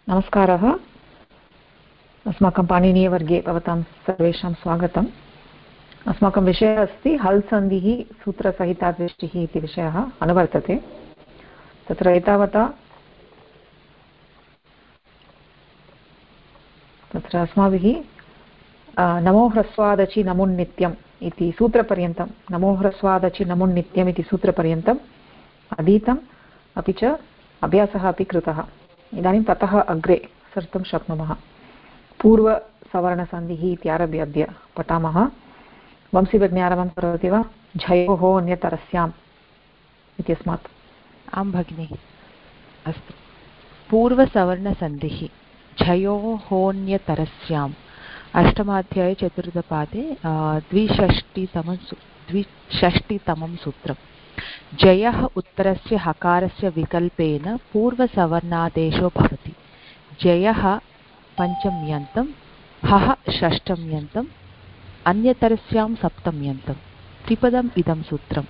नमस्कारः। अस्माकं पाणिनीयवर्गे भवतां सर्वेषां स्वागतम्। अस्माकं विषयः अस्ति हल् सन्धिः सूत्रसहिता दृष्टिः इति विषयः अनुवर्तते। तत्र एतावता तत्र अस्माभिः नमो ह्रस्वादचि नमुन्नित्यम् इति सूत्रपर्यन्तं नमो ह्रस्वादचि नमुन्नित्यम् इति सूत्रपर्यन्तम् अधीतम्, अपि च अभ्यासः अपि कृतः। इदानीं ततः अग्रे सर्तुं शक्नुमः। पूर्वसवर्णसन्धिः इत्यारभ्य अद्य पठामः। वंशीभगिनी आरम्भं करोति वा? झयोः अन्यतरस्याम् इत्यस्मात्। आं भगिनि, अस्तु। पूर्वसवर्णसन्धिः झयोहोऽन्यतरस्याम् अष्टमाध्याये चतुर्थपादे द्विषष्टितमं सूत्रम्। जयः उत्तरस्य हकारस्य विकल्पेन पूर्वसवर्णादेशो भवति। जयः पञ्चम्यन्तं, हः षष्ठम्यन्तम्, अन्यतरस्यां सप्तम्यन्तं। त्रिपदम् इदं सूत्रम्।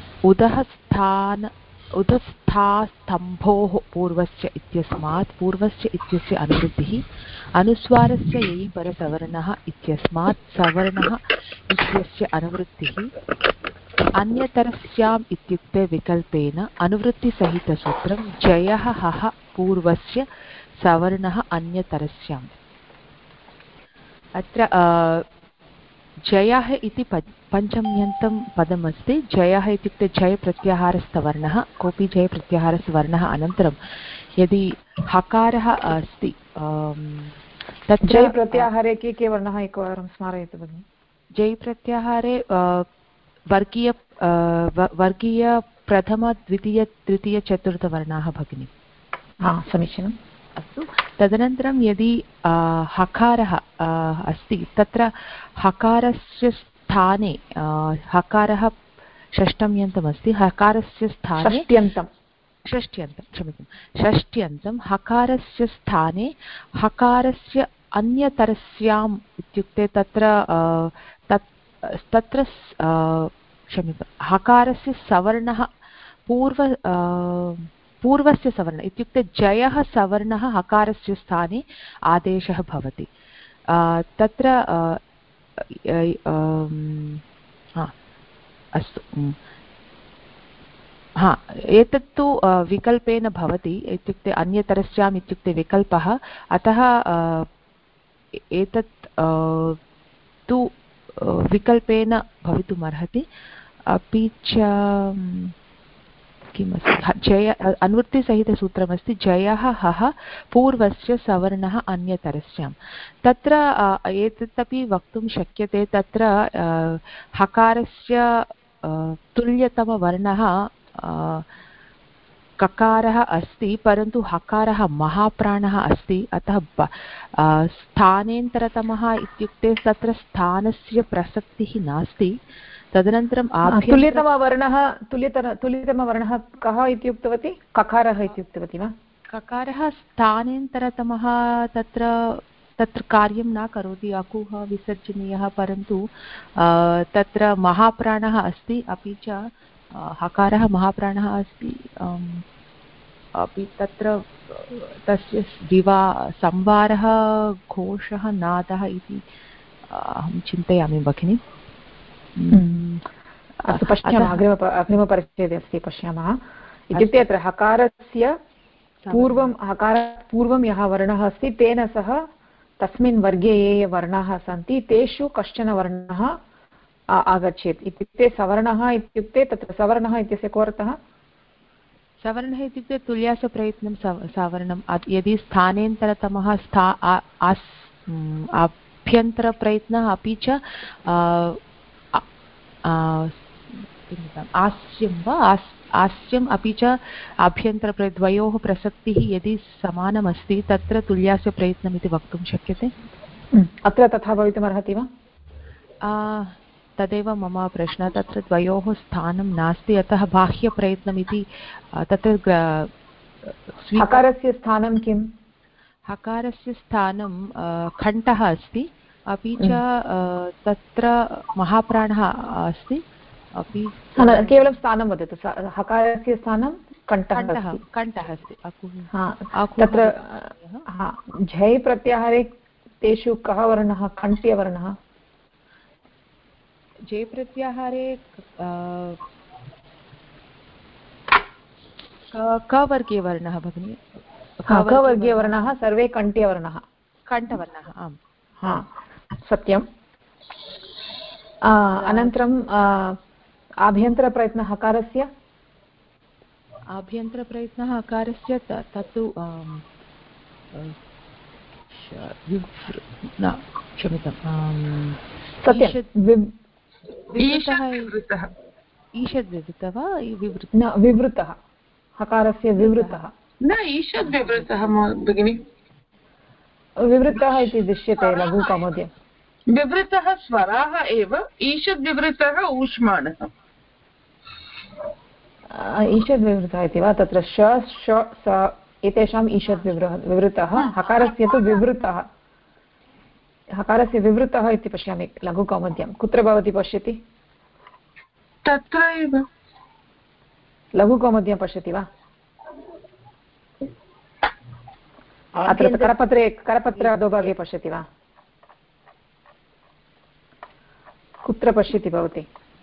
उदस्थास्तम्भोः पूर्वस्य इत्यस्मात् पूर्वस्य इत्यस्य अनुवृत्तिः, अनुस्वारस्य ययि परसवर्णः इत्यस्मात् सवर्णः इत्यस्य अनुवृत्तिः, अन्यतरस्याम् इत्युक्ते विकल्पेन अनुवृत्तिसहितसूत्रं जयः हः पूर्वस्य सवर्णः अन्यतरस्याम्। अत्र जयः इति पञ्चम्यन्तं पदमस्ति। जयः इत्युक्ते जय प्रत्याहारस्थवर्णः। कोऽपि जय प्रत्याहारस्थवर्णः अनन्तरं यदि हकारः अस्ति तत्र जय प्रत्याहारे के वर्णः एकवारं स्मारयतु भगिनि। जय प्रत्याहारे वर्गीय प्रथम द्वितीय तृतीय चतुर्थवर्णाः भगिनि। समीचीनम्। अस्तु। तदनन्तरं यदि हकारः अस्ति तत्र हकारस्य स्थाने हकारः षष्ठम्यन्तमस्ति। हकारस्य स्थाने षष्ट्यन्तं हकारस्य स्थाने हकारस्य अन्यतरस्याम् इत्युक्ते तत्र हकारस्य सवर्णः पूर्वस्य सवर्णः इत्युक्ते जयः सवर्णः हकारस्य स्थाने आदेशः भवति। तत्र अस्तु, एतत्तु विकल्पेन भवति, इत्युक्ते अन्यतरस्याम् इत्युक्ते विकल्पः। अतः एतत् तु विकल्पेन भवितुमर्हति। अपि च किमस्ति, जय अनुवृत्तिसहितसूत्रमस्ति जयः हः पूर्वस्य सवर्णः अन्यतरस्यां। तत्र एतदपि वक्तुं शक्यते, तत्र हकारस्य तुल्यतमवर्णः ककारः अस्ति, परन्तु हकारः महाप्राणः अस्ति। अतः स्थानेन्तरतमः इत्युक्ते तत्र स्थानस्य प्रसक्तिः नास्ति। तदनन्तरं तुल्यतमवर्णः कः इति उक्तवती? ककारः इति उक्तवती वा? ककारः स्थानेन्तरतमः तत्र कार्यं न करोति, अकुः विसर्जनीयः, परन्तु तत्र महाप्राणः अस्ति, अपि च हकारः महाप्राणः अस्ति। अपि तत्र तस्य संवारः घोषः नादः इति अहं चिन्तयामि भगिनि। अस्तु, पश्यामः। अग्रिमपरिच्छेदे अस्ति, पश्यामः। इत्युक्ते अत्र हकारस्य पूर्वं यः वर्णः अस्ति तेन सह तस्मिन् वर्गे ये वर्णाः सन्ति तेषु कश्चन वर्णः आगच्छेत्। इत्युक्ते सवर्णः इत्युक्ते तत्र सवर्णः इत्यस्य को अर्थः? सवर्णः इत्युक्ते तुल्यासप्रयत्नं सवर्णं। यदि स्थानेन्तरतमः आभ्यन्तरप्रयत्नः, अपि च आस्यं वा आस्यम्, अपि च आभ्यन्तरद्वयोः प्रसक्तिः यदि समानमस्ति तत्र तुल्यास्य प्रयत्नम् इति वक्तुं शक्यते। अत्र तथा भवितुमर्हति वा? तदेव मम प्रश्नः। तत्र द्वयोः स्थानं नास्ति, अतः बाह्यप्रयत्नम् इति तत्र हकारस्य स्थानं किम्? हकारस्य स्थानं कण्ठः अस्ति, अपि च तत्र महाप्राणः अस्ति। अपि केवलं स्थानं वदतु। हकारस्य स्थानं कण्ठः अस्ति। कण्ठः अस्ति। झै प्रत्याहारे तेषु कः वर्णः कण्ठ्यवर्णः झै प्रत्याहारे कवर्गीयवर्णः भगिनि कवर्गीयवर्णः सर्वे कण्ठ्यवर्णः कण्ठवर्णः आम् सत्यम् अनन्तरं आभ्यन्तरप्रयत्नः हकारस्य आभ्यन्तरप्रयत्नः हकारस्य तत्तु क्षम्यतां ईषद्विवृतः वा विवृतः हकारस्य विवृतः न ईषद्विवृतः भगिनि विवृतः इति दृश्यते लघुकौमुद्यं विवृतः स्वराः एव ईषद्विवृतः ऊष्माणः ईषद्विवृतः इति वा तत्र श एतेषाम् ईषद्विवृतः हकारस्य तु विवृतः हकारस्य विवृतः इति पश्यामि लघुकौमुद्यं कुत्र भवती पश्यति तत्र एव लघुकौमुद्यं पश्यति वा अत्र करपत्रे अधोभागे पश्यति वा कुत्र पश्यति भवती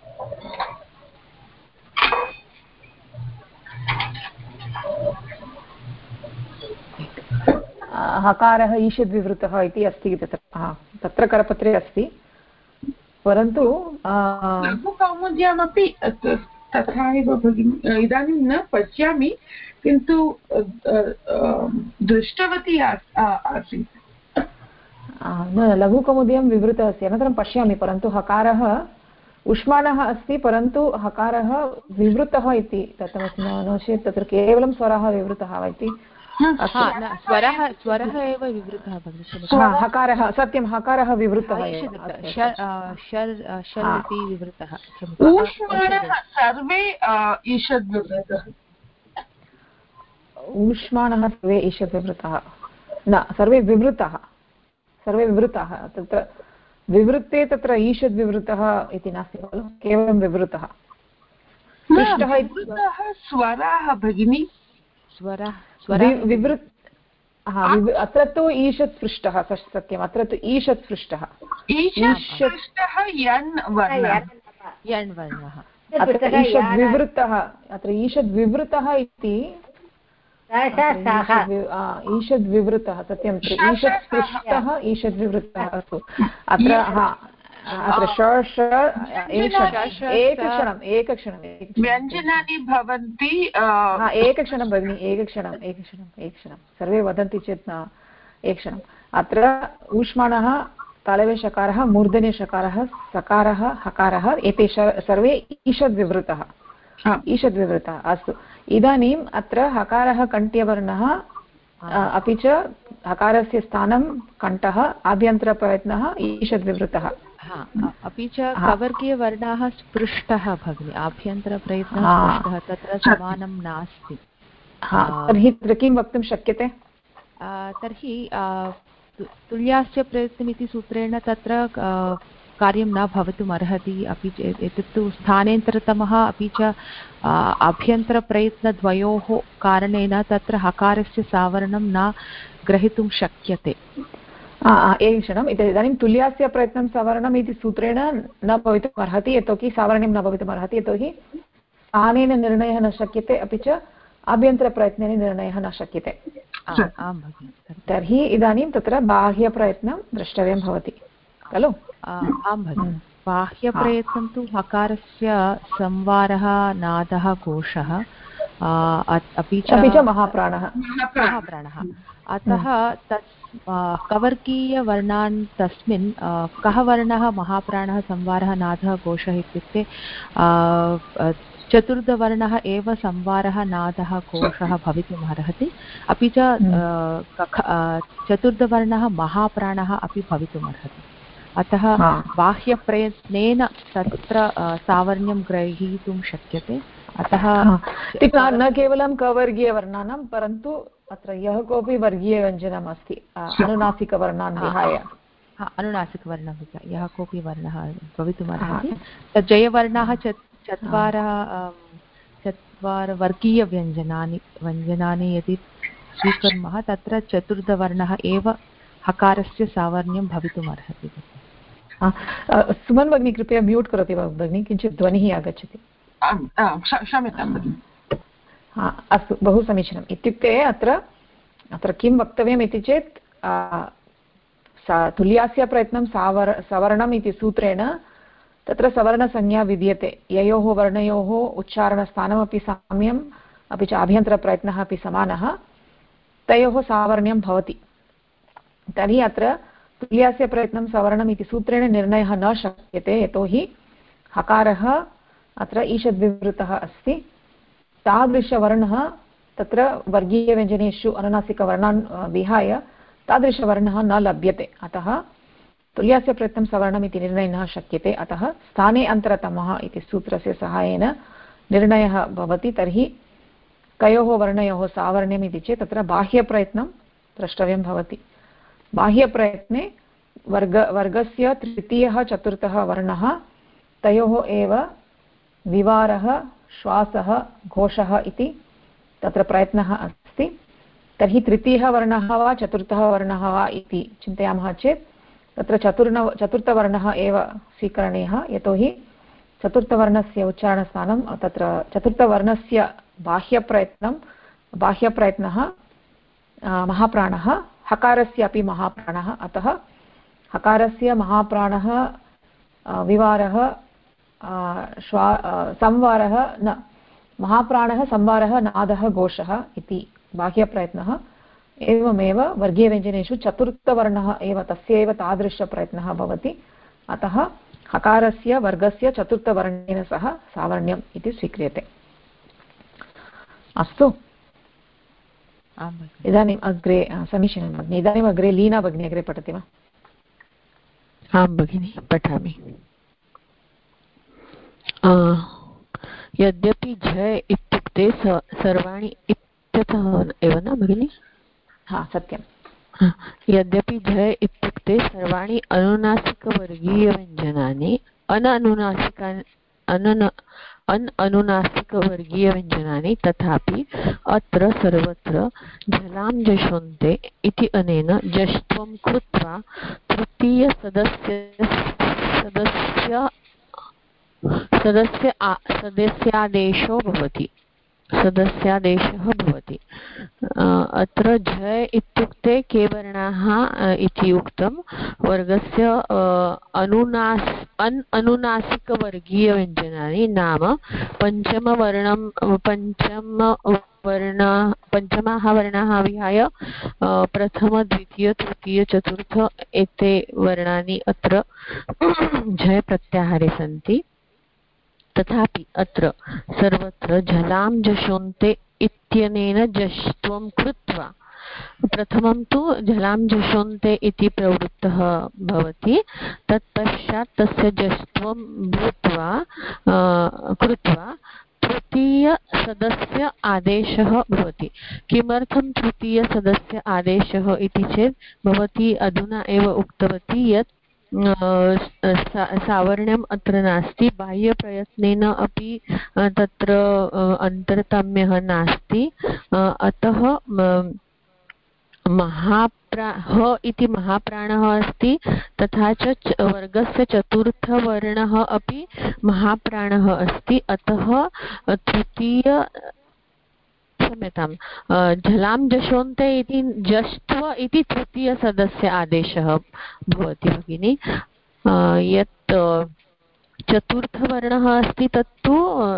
हकारः ईषद्विवृतः इति अस्ति तत्र करपत्रे अस्ति परन्तु लघुकौमुद्यामपि तथा एव भगिनि इदानीं न पश्यामि किन्तु दृष्टवती आसीत् न लघुकौमुद्यं विवृतः अस्ति अनन्तरं पश्यामि परन्तु हकारः उष्माणः अस्ति परन्तु हकारः विवृतः इति दत्तमस्ति नो चेत् तत्र केवलं स्वरः विवृतः वा इति स्वरः एव विवृतः हकारः सत्यं हकारः विवृतः इति विवृतः ऊष्माणः सर्वे ईषद्विवृतः ऊष्माणः सर्वे ईषद्विवृतः न सर्वे विवृताः तत्र विवृत्ते तत्र ईषद्विवृतः इति नास्ति खलु केवलं विवृतः स्वराः भगिनि अत्र तु ईषत् पृष्टः सत्यम् अत्र तु ईषत् पृष्टः यण् वर्णः अत्र ईषद्विवृतः इति ईषद्विवृतः सत्यं ईषत् पृष्टः ईषद्विवृतः अस्तु एकक्षणं व्यञ्जनानि भवन्ति एकक्षणं भगिनि एकक्षणं सर्वे वदन्ति चेत् न एकक्षणम् अत्र ऊष्माणः तालव्यषकारः मूर्धन्यषकारः सकारः हकारः एते सर्वे ईषद्विवृतः अस्तु इदानीम् अत्र हकारः कण्ठ्यवर्णः अपि च हकारस्य स्थानं कण्ठः आभ्यन्तरप्रयत्नः ईषद्विवृतः अपि च कवर्गीयवर्णाः स्पृष्टः भगिनि आभ्यन्तरप्रयत्नः स्पृष्टः तत्र समानं नास्ति तर्हि तत्र किं वक्तुं शक्यते तर्हि तुल्यास्य प्रयत्नमिति सूत्रेण तत्र कार्यं न भवितुम् अर्हति अपि च एतत्तु स्थानेन्तरतमः अपि च आभ्यन्तरप्रयत्नद्वयोः कारणेन तत्र हकारस्य सावरणं न ग्रहीतुं शक्यते एकक्षणम् इदानीं तुल्यास्य प्रयत्नं सावरणम् इति सूत्रेण न भवितुम् अर्हति यतोहि सावरणं न भवितुम् अर्हति यतोहि स्थानेन निर्णयः न शक्यते अपि च आभ्यन्तरप्रयत्नेन निर्णयः न शक्यते तर्हि इदानीं तत्र बाह्यप्रयत्नं द्रष्टव्यं भवति खलु आं भगिनि बाह्यप्रयत्नं तु हकारस्य संवारः नादः कोशः अपि च महाप्राणः अतः तत् कवर्गीयवर्णान् तस्मिन् कः वर्णः महाप्राणः संवारः नादः कोशः इत्युक्ते चतुर्थवर्णः एव संवारः नादः कोशः भवितुम् अर्हति अपि च चतुर्थवर्णः महाप्राणः अपि भवितुम् अर्हति अतः बाह्यप्रयत्नेन तत्र सावर्ण्यं ग्रहीतुं शक्यते अतः न केवलं कवर्गीयवर्णानां परन्तु अत्र यः कोऽपि वर्गीयव्यञ्जनम् अस्ति अनुनासिकवर्णान् विहाय अनुनासिकवर्णं विहाय यः कोऽपि वर्णः भवितुम् अर्हति तत् जयवर्णाः चत्वार वर्गीयव्यञ्जनानि यदि स्वीकुर्मः तत्र चतुर्थवर्णः एव हकारस्य सावर्ण्यं भवितुम् अर्हति। सुमन् भगिनी कृपया म्यूट् करोति वा भगिनी, किञ्चित् ध्वनिः आगच्छति। क्षम्यतां भगिनि। अस्तु, बहु समीचीनम्। इत्युक्ते अत्र किं वक्तव्यम् इति चेत् तुल्यास्य प्रयत्नं सवर्णम् इति सूत्रेण तत्र सवर्णसंज्ञा विद्यते, ययोः वर्णयोः उच्चारणस्थानमपि साम्यम् अपि च आभ्यन्तरप्रयत्नः अपि समानः, तयोः सावर्ण्यं भवति। तर्हि अत्र तुल्यास्य प्रयत्नं सवर्णम् इति सूत्रेण निर्णयः न शक्यते, यतोहि हकारः अत्र ईषद्विवृतः अस्ति। तादृशवर्णः तत्र वर्गीयव्यञ्जनेषु अनुनासिकवर्णान् विहाय तादृशवर्णः न लभ्यते, अतः तुल्यास्य प्रयत्नं सवर्णम् इति निर्णयः न शक्यते। अतः स्थाने अन्तरतमः इति सूत्रस्य सहायेन निर्णयः भवति। तर्हि कयोः वर्णयोः सावर्ण्यम् इति चेत् तत्र बाह्यप्रयत्नं द्रष्टव्यं भवति। बाह्यप्रयत्ने वर्गस्य तृतीयः चतुर्थः वर्णः, तयोः एव विवारः, श्वासः, घोषः इति तत्र प्रयत्नः अस्ति। तर्हि तृतीयः वर्णः वा चतुर्थः वर्णः वा इति चिन्तयामः चेत् तत्र चतुर्थवर्णः एव स्वीकरणीयः, यतोहि चतुर्थवर्णस्य उच्चारणस्थानं तत्र चतुर्थवर्णस्य बाह्यप्रयत्नः महाप्राणः, हकारस्य अपि महाप्राणः, अतः हकारस्य महाप्राणः विवारः संवारः न महाप्राणः संवारः नादः घोषः इति बाह्यप्रयत्नः। एवमेव वर्गीयव्यञ्जनेषु चतुर्थवर्णः एव तस्यैव तादृशप्रयत्नः भवति, अतः हकारस्य वर्गस्य चतुर्थवर्णेन सह सावर्ण्यम् इति स्वीक्रियते। अस्तु, इदानीम् अग्रे समीचीनं भगिनि। इदानीम् अग्रे लीना भगिनी अग्रे पठति वा? आं भगिनि, पठामि। यद्यपि झ इत्युक्ते सर्वाणि इत्यतः एव न भगिनि? हा, सत्यं। यद्यपि झ इत्युक्ते सर्वाणि अनुनासिकवर्गीयव्यञ्जनानि अनुनासिकवर्गीयव्यञ्जनानि, तथापि अत्र सर्वत्र झलां जषोन्ते इति अनेन जष्ट्वं कृत्वा सदस्यादेशः भवति। अत्र झ इत्युक्ते के वर्णाः इति उक्तं, वर्गस्य अनुनासिकवर्गीयव्यञ्जनानि नाम पञ्चमाः वर्णाः विहाय प्रथम, द्वितीय, तृतीय, चतुर्थ एते वर्णानि अत्र झ प्रत्याहारे सन्ति। तथापि अत्र सर्वत्र झलां जषोन्ते इत्यनेन जष्ट्वं कृत्वा, प्रथमं तु झलां जषोन्ते इति प्रवृत्तः भवति, तत्पश्चात् तस्य जष्ट्वं भूत्वा कृत्वा तृतीयसदस्य आदेशः भवति। किमर्थं तृतीयसदस्य आदेशः इति चेत् भवती अधुना एव उक्तवती यत् सावर्ण्यम् अत्र नास्ति, बाह्यप्रयत्नेन अपि तत्र अन्तरतम्यः नास्ति, अतः ह इति महाप्राणः अस्ति, तथा च वर्गस्य चतुर्थवर्णः अपि महाप्राणः अस्ति, अतः तृतीय क्षम्यतां झलां जषोन्ते इति जष्ट्व इति तृतीयसदस्य आदेशः भवति भगिनि। यत् चतुर्थवर्णः अस्ति तत्तु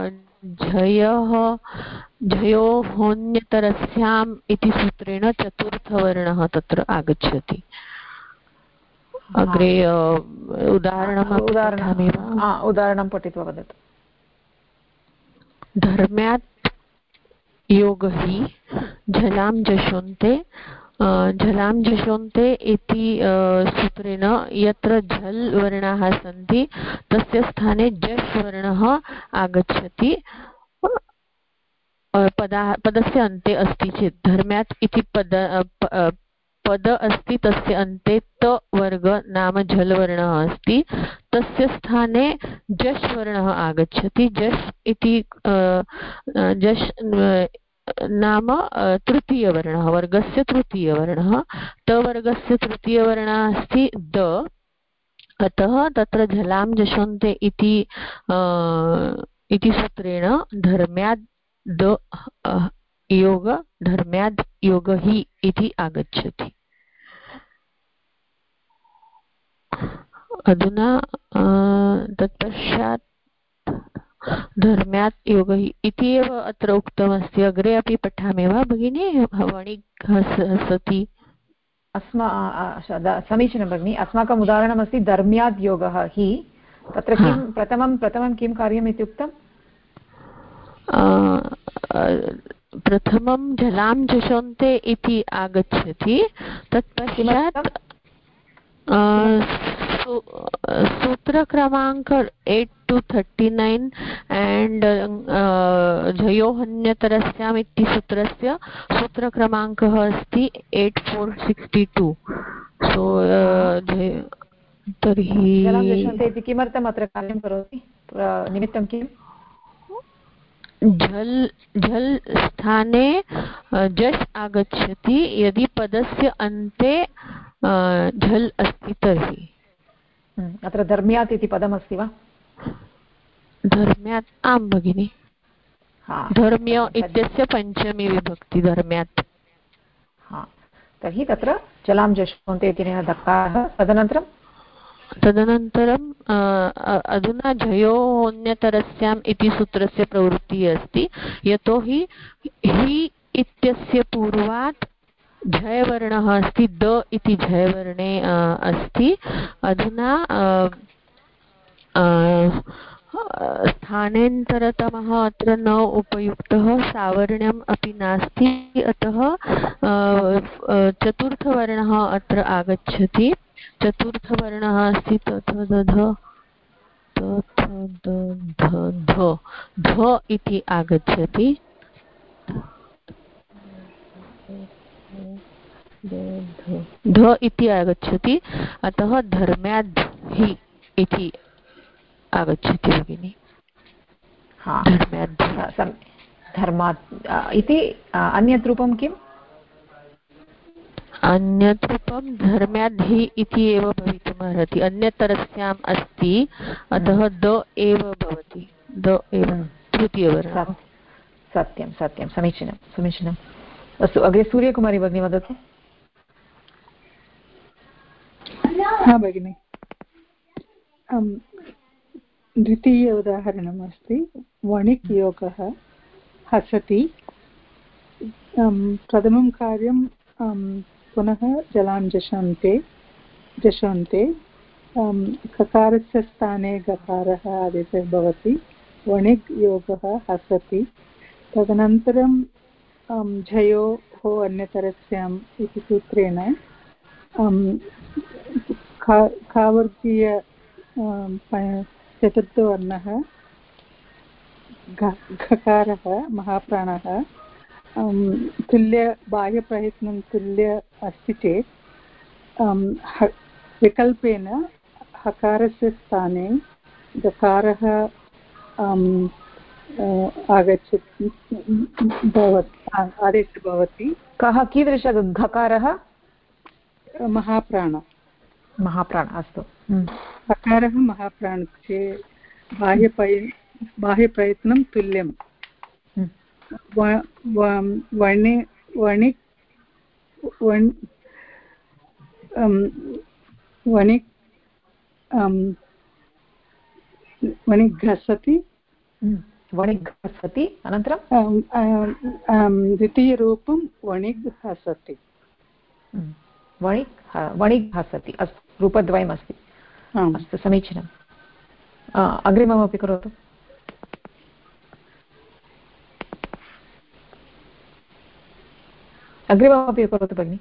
झयोहोन्यतरस्याम् इति सूत्रेण चतुर्थवर्णः तत्र आगच्छति। अग्रे उदाहरणं पठित्वा वदतु। धर्म्यात् योग हि झलां जषोन्ते इति सूत्रेण यत्र झल् वर्णाः सन्ति तस्य स्थाने जश् वर्णः आगच्छति। पदस्य अन्ते अस्ति चेत् धर्म्यात् इति पद अस्ति, तस्य अन्ते त वर्ग नाम झल् वर्णः अस्ति, तस्य स्थाने जश् वर्णः आगच्छति। जश् इति नाम तृतीयवर्णः, वर्गस्य तृतीयवर्णः। तवर्गस्य तृतीयवर्णः अस्ति द, अतः तत्र झलां जषन्ते इति सूत्रेण धर्म्याद् द योग धर्म्याद् योग हि इति आगच्छति। अधुना तत्पश्चात् धर्म्यात् योग हि इति एव अत्र उक्तमस्ति। अग्रे अपि पठामि वा भगिनी? वणिक् हसति। समीचीनं भगिनि। अस्माकम् उदाहरणमस्ति धर्म्याद् योगः हि। तत्र किं प्रथमं किं कार्यम् इत्युक्तं? प्रथमं झलां जषन्ते इति आगच्छति। तत्पश्चात् सूत्रक्रमाङ्क 8 to 39 and झयोहन्यतरस्याम् इति सूत्रस्य सूत्रक्रमाङ्कः अस्ति 8462। सो तर्हि झलां जषन्ते इति किमर्थम् अत्र कार्यं करोति? निमित्तं किम्? झल् स्थाने जस् आगच्छति यदि पदस्य अन्ते झल् अस्ति तर्हि। अत्र धर्म्यात् इति पदमस्ति वा? धर्म्यात् आं भगिनि। धर्म्य इत्यस्य पञ्चमी विभक्ति धर्म्यात्। तर्हि तत्र झलां जषन्ते इति दकारः। तदनन्तरं अधुना झयोन्यतरस्याम् इति सूत्रस्य प्रवृत्तिः अस्ति, यतोहि हि इत्यस्य पूर्वात् झयवर्णः अस्ति, द इति झयवर्णे अस्ति। अधुना स्थानेन्तरतमः अत्र न उपयुक्तः, सावर्ण्यम् अपि नास्ति, अतः चतुर्थवर्णः अत्र आगच्छति। चतुर्थवर्णः अस्ति ध इति आगच्छति। ध इति आगच्छति, अतः धर्म्याद् हि इति आगच्छति भगिनि। धर्मात् इति अन्यत् रूपं किम्? अन्यत् रूपं धर्म्याद् हि इति एव भवितुमर्हति। अन्यतरस्याम् अस्ति, अतः द एव भवति, द एव तृतीयवर्णः। सत्यं सत्यं, समीचीनम्। अस्तु, अग्रे सूर्यकुमारी भगिनी वदतु। भगिनि, द्वितीय उदाहरणमस्ति वणिक् योगः हसति। प्रथमं कार्यं पुनः जलां जषन्ते ककारस्य स्थाने गकारः आदेशः भवति। वणिक् योगः हसति। तदनन्तरं झयोः अन्यतरस्याम् इति सूत्रेण खावर्गीय चतुर्थवर्णः घकारः महाप्राणः तुल्य बाह्यप्रयत्नं तुल्य अस्ति चेत् विकल्पेन हकारस्य स्थाने गकारः आगच्छति, आदेशः भवति। कः कीदृशः घकारः? महाप्राण। अस्तु। हकारः महाप्राण चेत् बाह्यप्रयत्नं तुल्यं। वणिघ्घसति। अनन्तरं द्वितीयरूपं वणिघ्घसति। वणिघ्घसति, अस्तु, रूपद्वयमस्ति। अस्तु, समीचीनम्। अग्रिममपि करोतु। भगिनि।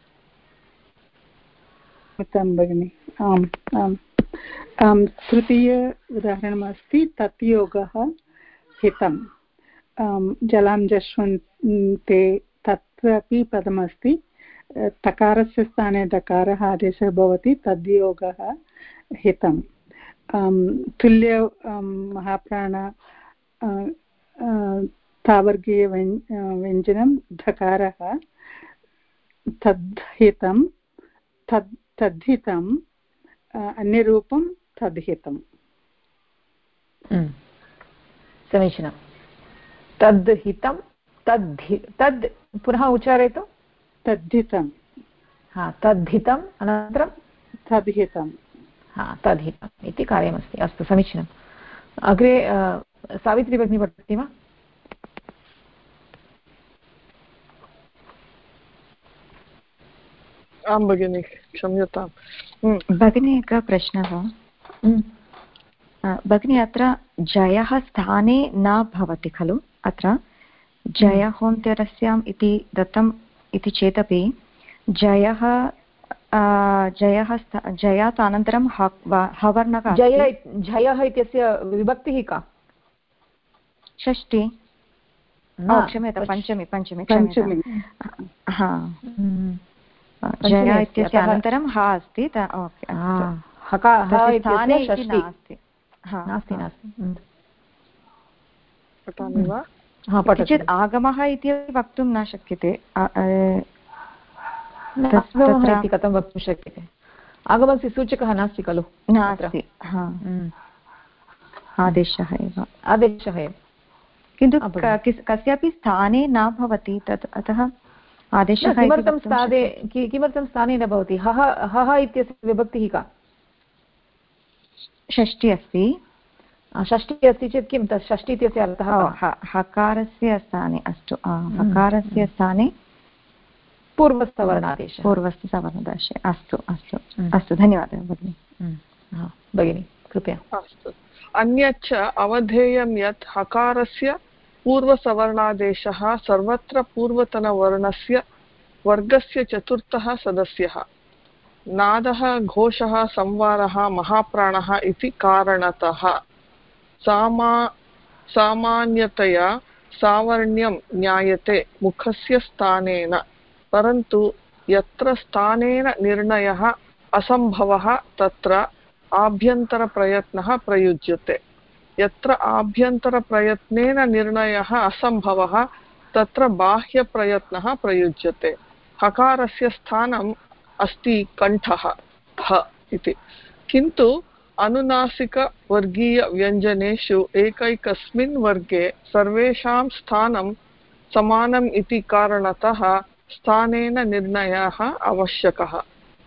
भगिनि, आम्। तृतीय उदाहरणमस्ति तत्योगः हितं। जलां जषन्ते, तत्रापि पदमस्ति। तकारस्य स्थाने दकारः आदेशः भवति। तद्योगः हितं। तुल्य महाप्राण तावर्गीय व्यञ्जनं धकारः तद्धितं तद्धितं अन्यरूपं तद्धितं। समीचीनं। तद्धितं तद् पुनः उच्चारयतु। तद्धितं तद्धितम् अनन्तरं तद्धितं तद्धितम् इति कार्यमस्ति। अस्तु समीचीनम्। अग्रे सावित्री भगिनी पठति वा? आं भगिनि क्षम्यतां। भगिनी एकः प्रश्नः। भगिनी अत्र जयः स्थाने न भवति खलु? अत्र जय होन्त्यरस्याम् इति दत्तम् इति चेदपि जयः जयात् अनन्तरं हवर्णः। जयः इत्यस्य विभक्तिः का? षष्ठी। क्षम्यतां पञ्चमी। जय इत्यस्य अनन्तरं ह अस्ति। चेत् आगमः इति वक्तुं न शक्यते। कथं वक्तुं शक्यते? आगमस्य सूचकः नास्ति खलु? नास्ति। आदेशः एव। किन्तु कस्यापि स्थाने न भवति तत्, अतः आदेशः। किमर्थं स्थाने न भवति? हः इत्यस्य विभक्तिः का? षष्ठी अस्ति। षष्ठी अस्ति चेत् किं तत् षष्ठी इत्यस्य अर्थः? हकारस्य स्थाने। अस्तु, हकारस्य स्थाने पूर्वस्थवर्णादेशः। अस्तु धन्यवादः भगिनि। भगिनि कृपया। अस्तु। अन्यच्च अवधेयं यत् हकारस्य पूर्वसवर्णादेशः सर्वत्र पूर्वतनवर्णस्य वर्गस्य चतुर्थः सदस्यः। नादः घोषः संवारः महाप्राणः इति कारणतः सामान्यतया सावर्ण्यं ज्ञायते मुखस्य स्थानेन, परन्तु यत्र स्थानेन निर्णयः असम्भवः तत्र आभ्यन्तरप्रयत्नः प्रयुज्यते। यत्र आभ्यन्तरप्रयत्नेन निर्णयः असम्भवः तत्र बाह्यप्रयत्नः प्रयुज्यते। हकारस्य स्थानम् अस्ति कण्ठः ह इति, किन्तु अनुनासिकवर्गीयव्यञ्जनेषु एकैकस्मिन् वर्गे सर्वेषां स्थानं समानम् इति कारणतः स्थानेन निर्णयः आवश्यकः।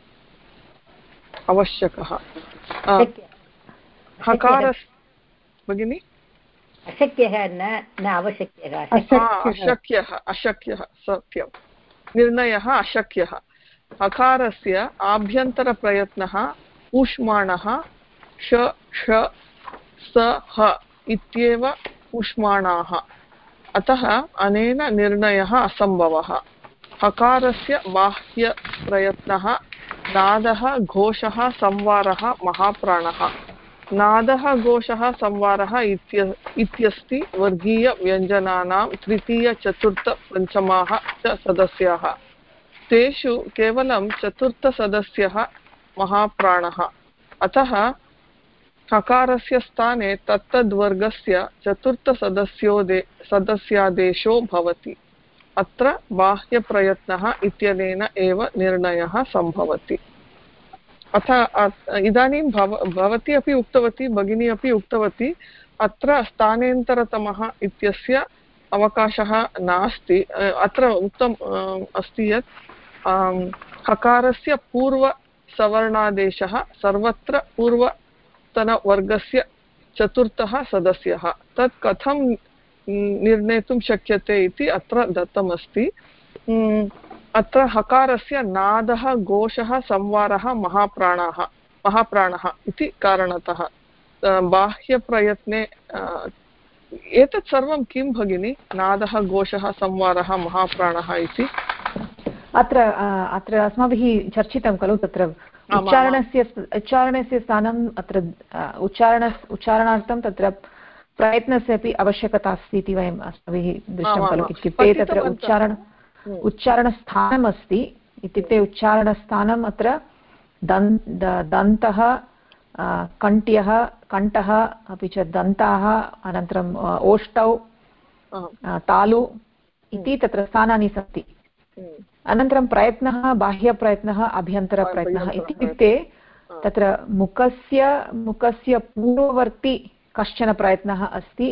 हकारस्य भगिनि अशक्यः न आवश्यकः। अशक्यः सत्यं। निर्णयः अशक्यः। हकारस्य आभ्यन्तरप्रयत्नः ऊष्माणः श ष स ह इत्येव ऊष्माणाः, अतः अनेन निर्णयः असम्भवः। हकारस्य बाह्यप्रयत्नः नादः घोषः संवारः महाप्राणः। नादः घोषः संवारः इत्यस्ति वर्गीयव्यञ्जनानां तृतीय चतुर्थ पञ्चमाः च सदस्याः। तेषु केवलं चतुर्थसदस्यः महाप्राणः, अतः हकारस्य स्थाने तत्तद्वर्गस्य चतुर्थसदस्यादेशो भवति। अत्र बाह्यप्रयत्नः इत्यनेन एव निर्णयः सम्भवति। इदानीं भवती अपि उक्तवती, भगिनी अपि उक्तवती, अत्र स्थानेन्तरतमः इत्यस्य अवकाशः नास्ति। अत्र उक्तम् अस्ति यत् हकारस्य पूर्वसवर्णादेशः सर्वत्र पूर्वतनवर्गस्य चतुर्थः सदस्यः। तत् कथं निर्णेतुं शक्यते इति अत्र दत्तमस्ति। अत्र हकारस्य नादः घोषः संवारः महाप्राणः इति कारणतः बाह्यप्रयत्ने एतत् सर्वं किं भगिनि? नादः घोषः संवारः महाप्राणः इति अत्र अस्माभिः चर्चितं खलु। तत्र उच्चारणस्य स्थानम् अत्र उच्चारणार्थं तत्र प्रयत्नस्य अपि आवश्यकता अस्ति इति वयम् अस्माभिः दृष्टं खलु। इत्युक्ते तत्र उच्चारणस्थानम् अस्ति, इत्युक्ते उच्चारणस्थानम् अत्र दन्तः कण्ठः अपि च दन्ताः, अनन्तरम् ओष्ठौ तालु इति तत्र स्थानानि सन्ति। अनन्तरं प्रयत्नः बाह्यप्रयत्नः अभ्यन्तरप्रयत्नः इत्युक्ते तत्र मुखस्य पूर्ववर्ती कश्चन प्रयत्नः अस्ति,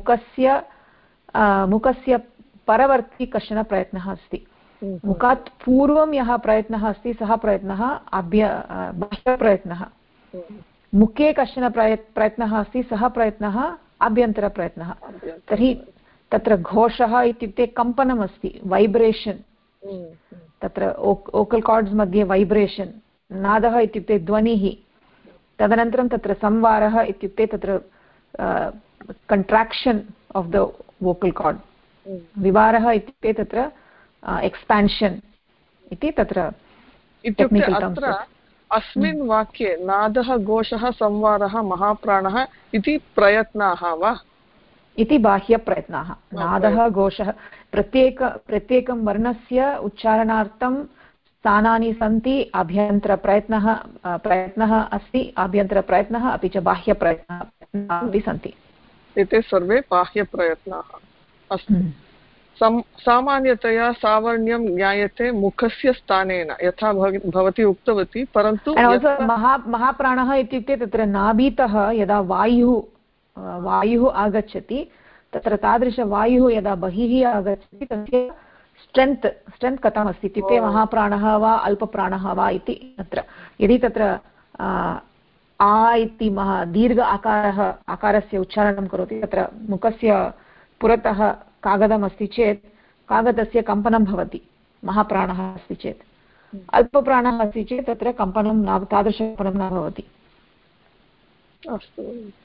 मुखस्य परवर्ती कश्चन प्रयत्नः अस्ति। मुखात् पूर्वं यः प्रयत्नः अस्ति सः प्रयत्नः बाह्यप्रयत्नः, मुखे कश्चन प्रयत्नः अस्ति सः प्रयत्नः आभ्यन्तरप्रयत्नः। तर्हि तत्र घोषः इत्युक्ते कम्पनम् अस्ति, वैब्रेशन्, तत्र ओकल् कार्ड्स् मध्ये वैब्रेशन्, नादः इत्युक्ते ध्वनिः, तदनन्तरं तत्र संवारः इत्युक्ते तत्र contraction of the vocal cord, विवारः इत्युक्ते तत्र एक्स्पान्शन् इति तत्र टेक्निकल् टर्म्स्। अस्मिन् वाक्ये नादः घोषः संवारः महाप्राणः इति प्रयत्नाः वा? इति बाह्यप्रयत्नाः। नादः घोषः प्रत्येकं वर्णस्य उच्चारणार्थं स्थानानि सन्ति, अभ्यन्तरप्रयत्नः अस्ति, आभ्यन्तरप्रयत्नः अपि च बाह्यप्रयत्नः अपि सन्ति। एते सर्वे बाह्यप्रयत्नाः। अस्तु, सामान्यतया सावर्ण्यं ज्ञायते मुखस्य स्थानेन, यथा भवती उक्तवती, परन्तु महाप्राणः इत्युक्ते तत्र नाभीतः यदा वायुः आगच्छति, तत्र तादृशवायुः यदा बहिः आगच्छति तस्य स्ट्रेन्त् कथमस्ति इत्युक्ते महाप्राणः वा अल्पप्राणः वा इति। तत्र यदि तत्र आ इति दीर्घ आकारस्य उच्चारणं करोति, तत्र मुखस्य पुरतः कागदम् अस्ति चेत् कागदस्य कम्पनं भवति, महाप्राणः अस्ति चेत्। अल्पप्राणः अस्ति चेत् तत्र कम्पनं न, तादृशकम्पनं न भवति। अस्तु,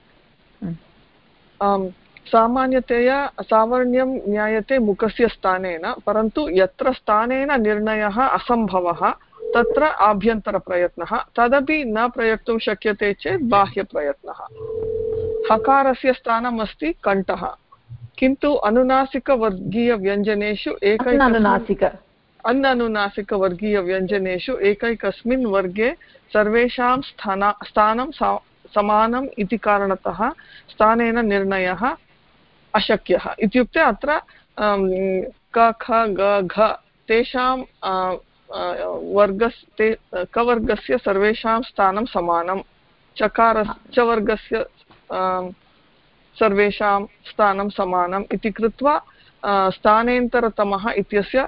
सामान्यतया सावर्ण्यं ज्ञायते मुखस्य स्थानेन, परन्तु यत्र स्थानेन निर्णयः असम्भवः तत्र आभ्यन्तरप्रयत्नः, तदपि न प्रयोक्तुं शक्यते चेत् बाह्यप्रयत्नः। हकारस्य स्थानम् अस्ति कण्ठः, किन्तु अनुनासिकवर्गीयव्यञ्जनेषु अननुनासिकवर्गीयव्यञ्जनेषु एकैकस्मिन् वर्गे सर्वेषां स्थानं समानम् इति कारणतः स्थानेन निर्णयः अशक्यः। इत्युक्ते अत्र क ख ग घ तेषां कवर्गस्य सर्वेषां स्थानं समानं, च वर्गस्य सर्वेषां स्थानं समानम् इति कृत्वा स्थानेन्तरतमः इत्यस्य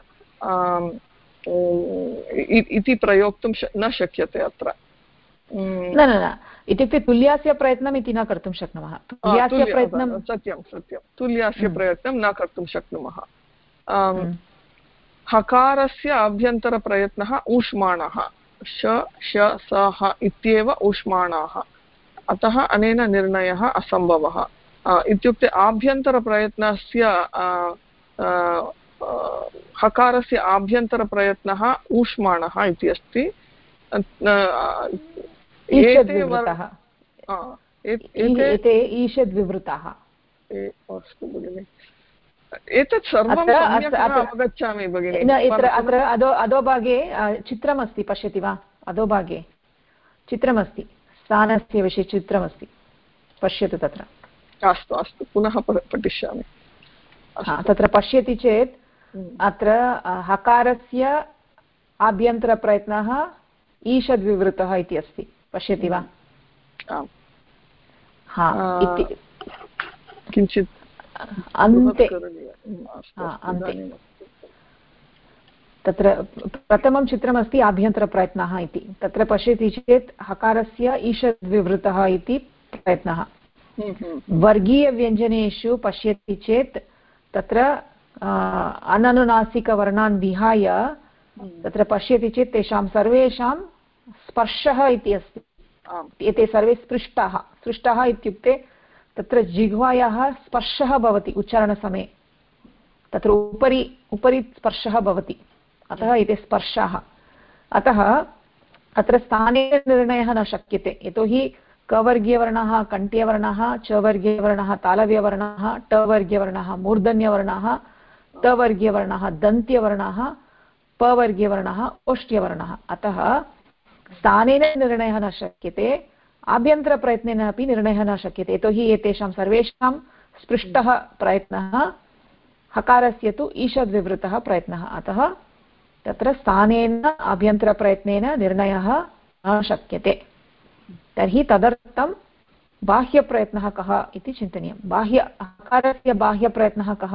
इति प्रयोक्तुं न शक्यते अत्र। न इत्युक्ते तुल्यास्य प्रयत्नम् इति न कर्तुं शक्नुमः। सत्यं तुल्यास्य प्रयत्नं न कर्तुं शक्नुमः। हकारस्य आभ्यन्तरप्रयत्नः ऊष्माणः, श स इत्येव ऊष्माणाः, अतः अनेन निर्णयः असम्भवः। इत्युक्ते आभ्यन्तरप्रयत्नस्य हकारस्य आभ्यन्तरप्रयत्नः ऊष्माणः इति अस्ति। अस्तु भगिनि, एतत् सर्वं अवगच्छामि भगिनि। अत्र अधोभागे चित्रमस्ति, पश्यति वा? अधोभागे चित्रमस्ति, स्थानस्य विषये चित्रमस्ति, पश्यतु तत्र। अस्तु, पुनः पठिष्यामि। तत्र पश्यति चेत् अत्र हकारस्य आभ्यन्तरप्रयत्नः ईषद्विवृतः इति अस्ति, पश्यति वा? किञ्चित् अन्ते तत्र प्रथमं चित्रमस्ति आभ्यन्तरप्रयत्नः इति। तत्र पश्यति चेत् हकारस्य ईषद्विवृतः इति प्रयत्नः। वर्गीयव्यञ्जनेषु पश्यति चेत् तत्र अननुनासिकवर्णान् विहाय तत्र पश्यति चेत् तेषां सर्वेषां स्पर्शः इति अस्ति। एते सर्वे स्पृष्टाः इत्युक्ते तत्र जिह्वायाः स्पर्शः भवति उच्चारणसमये, तत्र उपरि स्पर्शः भवति, अतः एते स्पर्शाः। अतः अत्र स्थानेन निर्णयः न शक्यते, यतोहि कवर्गीयवर्णः कण्ठीयवर्णः, चवर्गीयवर्णः तालव्यवर्णः, टवर्गीयवर्णः मूर्धन्यवर्णः, तवर्गीयवर्णः दन्त्यवर्णः, पवर्गीयवर्णः ओष्ट्यवर्णः। अतः स्थानेन निर्णयः न शक्यते, आभ्यन्तरप्रयत्नेन अपि निर्णयः न शक्यते, यतोहि एतेषां सर्वेषां स्पृष्टः प्रयत्नः हकारस्य तु ईषद्विवृतः प्रयत्नः, अतः तत्र स्थानेन आभ्यन्तरप्रयत्नेन निर्णयः न शक्यते। तर्हि तदर्थं बाह्यप्रयत्नः कः इति चिन्तनीयं। हकारस्य बाह्यप्रयत्नः कः?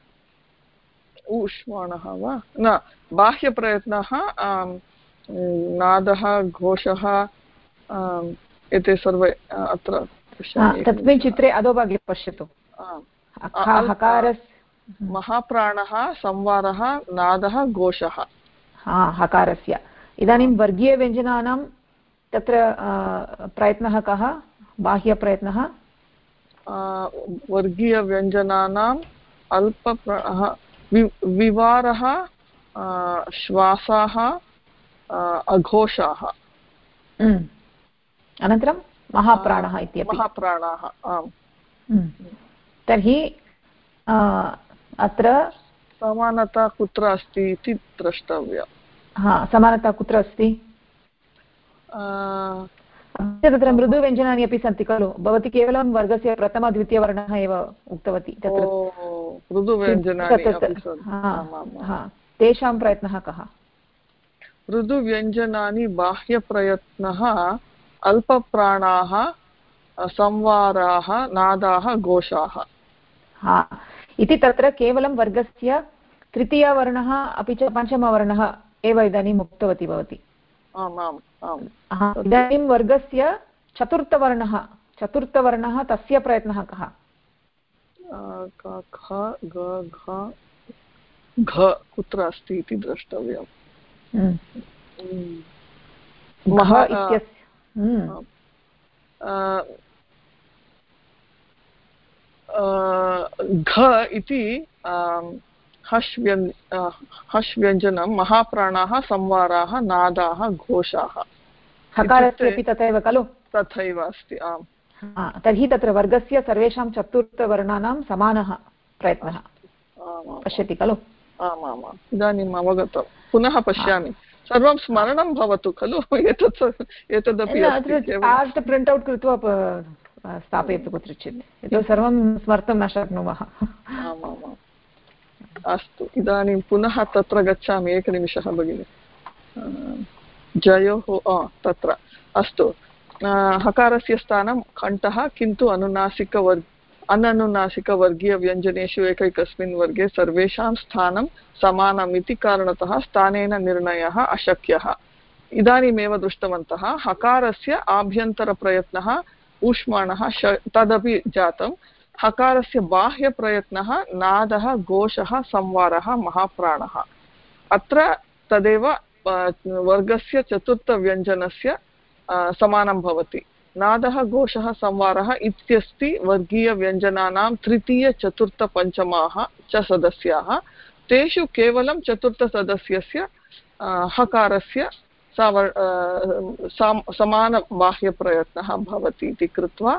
ऊष्माणः वा न, बाह्यप्रयत्नः नादः घोषः एते सर्वे अत्र तस्मिन् चित्रे अधोभागे पश्यतु। महाप्राणः संवारः नादः घोषः हकारस्य। इदानीं वर्गीयव्यञ्जनानां तत्र प्रयत्नः कः? बाह्यप्रयत्नः वर्गीयव्यञ्जनानाम् अल्पप्राणः विवारः श्वासाः अघोषाः। अनन्तरं महाप्राणः इत्यपि। महाप्राणाः आम्। तर्हि अत्र समानता कुत्र अस्ति इति द्रष्टव्या। समानता कुत्र अस्ति? तत्र मृदुव्यञ्जनानि अपि सन्ति खलु? भवती केवलं वर्गस्य प्रथमद्वितीयवर्णः एव उक्तवती। तत्र तेषां प्रयत्नः कः? मृदुव्यञ्जनानि बाह्यप्रयत्नः अल्पप्राणाः संवाराः नादाः घोषाः। इति तत्र केवलं वर्गस्य तृतीयवर्णः अपि च पञ्चमवर्णः एव इदानीम् उक्तवती भवती। इदानीं वर्गस्य चतुर्थवर्णः तस्य प्रयत्नः कः? घ कुत्र अस्ति इति द्रष्टव्यम्। घ इति हश् व्यञ्जनं महाप्राणाः संवाराः नादाः घोषाः। हकारस्यपि तथैव खलु? तथैव अस्ति आम्। तर्हि तत्र वर्गस्य सर्वेषां चतुर्थवर्णानां समानः प्रयत्नः पश्यति खलु? आमामाम्, इदानीम् अवगतं। पुनः पश्यामि, सर्वं स्मरणं भवतु खलु। एतदपि आर्ट् प्रिण्ट् औट् कृत्वा स्थापयतु कुत्रचित्, एतत् सर्वं स्मर्तुं न शक्नुमः। आमामाम्, अस्तु। इदानीं पुनः तत्र गच्छामि। एकनिमिषः भगिनि। जयोः तत्र अस्तु। हकारस्य स्थानं कण्ठः, किन्तु अननुनासिकवर्गीयव्यञ्जनेषु एकैकस्मिन् वर्गे सर्वेषां स्थानं समानम् इति कारणतः स्थानेन निर्णयः अशक्यः। इदानीमेव दृष्टवन्तः हकारस्य आभ्यन्तरप्रयत्नः ऊष्माणः तदपि जातं। हकारस्य बाह्यप्रयत्नः नादः घोषः संवारः महाप्राणः। अत्र तदेव वर्गस्य चतुर्थव्यञ्जनस्य समानं भवति। नादः घोषः संवारः इत्यस्ति वर्गीयव्यञ्जनानां तृतीयचतुर्थपञ्चमाः च सदस्याः। तेषु केवलं चतुर्थसदस्यस्य हकारस्य समानबाह्यप्रयत्नः भवति इति कृत्वा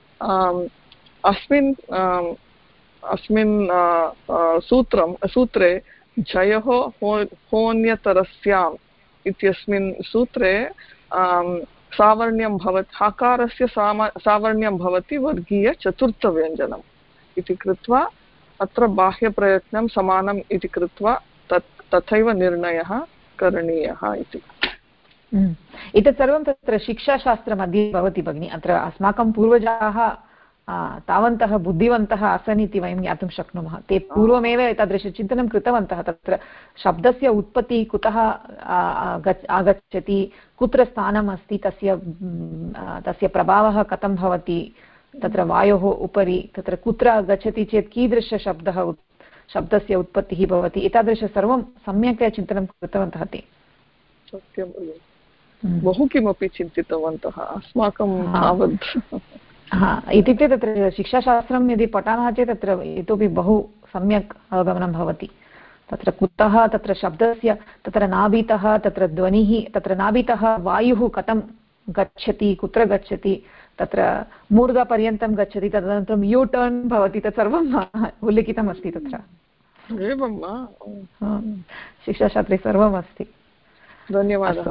अस्मिन् सूत्रे झयोः होन्यतरस्याम् इत्यस्मिन् सूत्रे सावर्ण्यं भवति, हकारस्य सावर्ण्यं भवति वर्गीयचतुर्थव्यञ्जनम् इति कृत्वा अत्र बाह्यप्रयत्नं समानम् इति कृत्वा तथैव निर्णयः करणीयः इति। एतत् सर्वं तत्र शिक्षाशास्त्रमध्ये भवति भगिनि। अत्र अस्माकं पूर्वजाः तावन्तः बुद्धिवन्तः आसन् इति वयं ज्ञातुं शक्नुमः। ते पूर्वमेव एतादृशचिन्तनं कृतवन्तः। तत्र शब्दस्य उत्पत्तिः कुतः आगच्छति, कुत्र स्थानम् अस्ति, तस्य प्रभावः कथं भवति तत्र वायोः उपरि, तत्र कुत्र गच्छति चेत् शब्दस्य उत्पत्तिः भवति, एतादृश सर्वं सम्यक्तया चिन्तनं कृतवन्तः ते। सत्यं, बहु किमपि चिन्तितवन्तः अस्माकं तावत्। इत्युक्ते तत्र शिक्षाशास्त्रं यदि पठामः चेत् तत्र इतोपि बहु सम्यक् अवगमनं भवति। तत्र कुतः तत्र शब्दस्य तत्र नाभितः तत्र ध्वनिः, तत्र नाभितः वायुः कथं गच्छति, कुत्र गच्छति, तत्र मूर्धपर्यन्तं गच्छति, तदनन्तरं यू टर्न् भवति, तत् सर्वम् उल्लिखितमस्ति तत्र। एवं वा? शिक्षाशास्त्रे सर्वम् अस्ति। धन्यवादः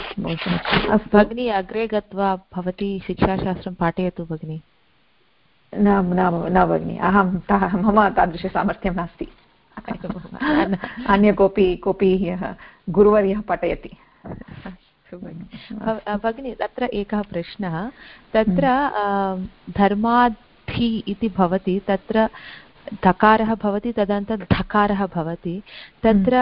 भगिनी। अग्रे गत्वा भवती शिक्षाशास्त्रं पाठयतु भगिनी। न न न भगिनि मम तादृशसामर्थ्यं नास्ति अन्य कोऽपि गुरुवर्यः पठयति भगिनि तत्र एकः प्रश्नः तत्र धर्माधि इति भवति तत्र धकारः भवति तदनन्तरं धकारः भवति तत्र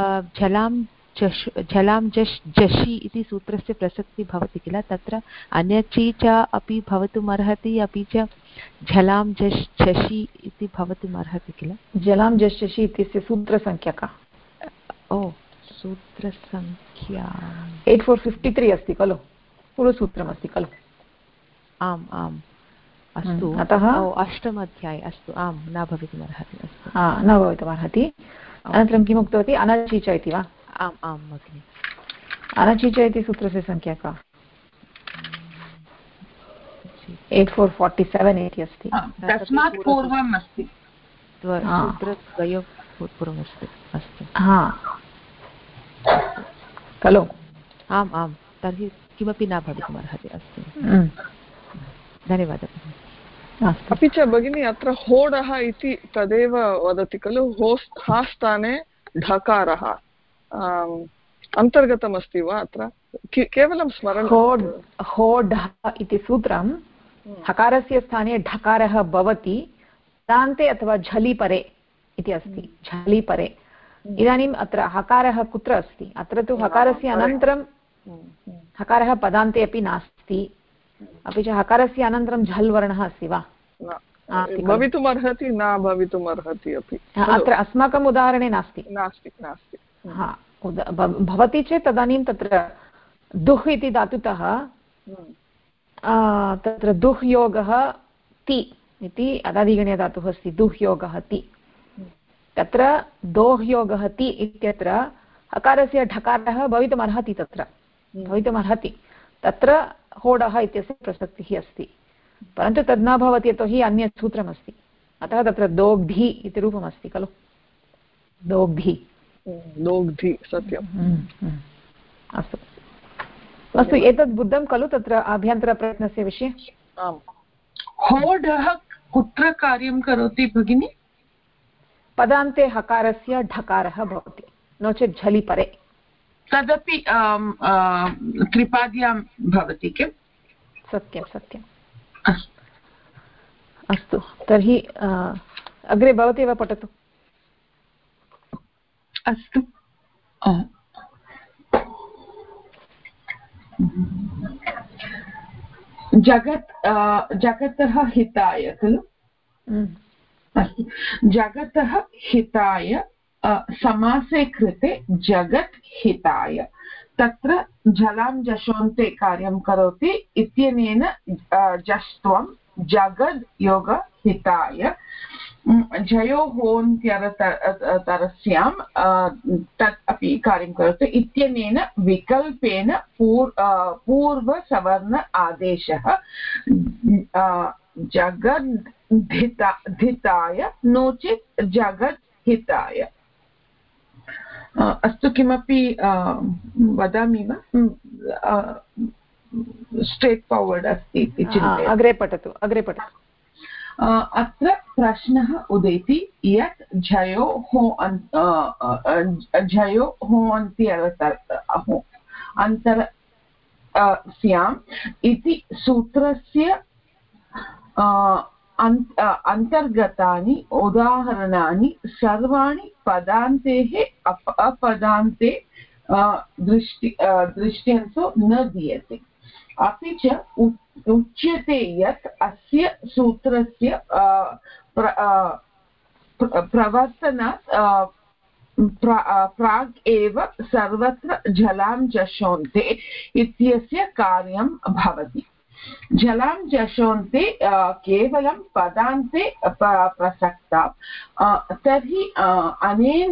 झलां जषि इति सूत्रस्य प्रसक्तिः भवति किल तत्र अन्यची च अपि भवितुमर्हति अपि च झलां झषि इति भवितुमर्हति किल झलां झषि इत्यस्य सूत्रसङ्ख्या का सूत्रसङ्ख्या 8453 अस्ति खलु पूर्वसूत्रमस्ति खलु आम् आम् अस्तु अतः अष्टमाध्याये अस्तु आम् न भवितुमर्हति अस्तु न भवितुमर्हति अनन्तरं किम् उक्तवती अनचीच इति वा आम् आं भगिनि अनचीच इति सूत्रस्य सङ्ख्या का 8447 इति अस्ति तस्मात् पूर्वम् अस्ति सूत्रद्वयोः पूर्वमस्ति अस्तु खलु आम् आं तर्हि किमपि न भवितुमर्हति अस्तु धन्यवादः अपि च भगिनी अत्र होडः इति तदेव वदति खलु हा स्थाने ढकारः अन्तर्गतमस्ति वा अत्र केवलं स्मरणं होढः इति सूत्रं हकारस्य स्थाने ढकारः भवति दान्ते अथवा झलिपरे इति अस्ति झलिपरे इदानीम् अत्र हकारः कुत्र अस्ति अत्र तु हकारस्य अनन्तरं हकारः पदान्ते अपि नास्ति अपि च हकारस्य अनन्तरं झल् वर्णः अस्ति वा भवितुमर्हति न भवितुमर्हति अपि अत्र अस्माकम् उदाहरणे नास्ति भवति चेत् तदानीं तत्र दुह् इति धातुतः तत्र दुह् योगः ति इति अदादिगणीयधातुः अस्ति दुह् योगः ति तत्र दोह् योगः ति इत्यत्र हकारस्य ढकारः भवितुमर्हति भवितुमर्हति तत्र होडः इत्यस्य प्रसक्तिः अस्ति परन्तु तद् न भवति यतोहि अन्यत् सूत्रमस्ति अतः तत्र दोग्धि इति रूपमस्ति खलु दोग्धि सत्यम् अस्तु अस्तु एतद् बुद्धं खलु तत्र आभ्यन्तरप्रयत्नस्य विषये आम् होडः कुत्र कार्यं करोति भगिनि पदान्ते हकारस्य ढकारः भवति नो चेत् झलिपरे तदपि त्रिपाद्यां भवति किम् सत्यं अस्तु तर्हि अग्रे भवती एव पठतु अस्तु जगतः हिताय खलु अस्तु जगतः हिताय समासे कृते जगत् हिताय तत्र झलां जशोन्ते कार्यं करोति इत्यनेन जस्त्वं जगद् योग हिताय जयो होन्त्यरतरस्यां तत् अपि कार्यं करोति इत्यनेन विकल्पेन पूर्वसवर्ण आदेशः जगद्धिताय नो चेत् जगत् हिताय अस्तु किमपि वदामि वा स्ट्रेट् फार्वर्ड् अस्ति इति चिन्तयामि अग्रे पठतु अत्र प्रश्नः उदेति यत् झयो अन्तरस्याम् इति सूत्रस्य अन्तर्गतानि उदाहरणानि सर्वाणि पदान्तेः अपदान्ते दृष्ट्यन्तो न दीयते अपि च उच्यते यत् अस्य सूत्रस्य प्रवर्तनात् प्राग् एव सर्वत्र झलां जशोन्ते इत्यस्य कार्यं भवति झलां जशोन्ते केवलं पदान्ते प्रसक्ता तर्हि अनेन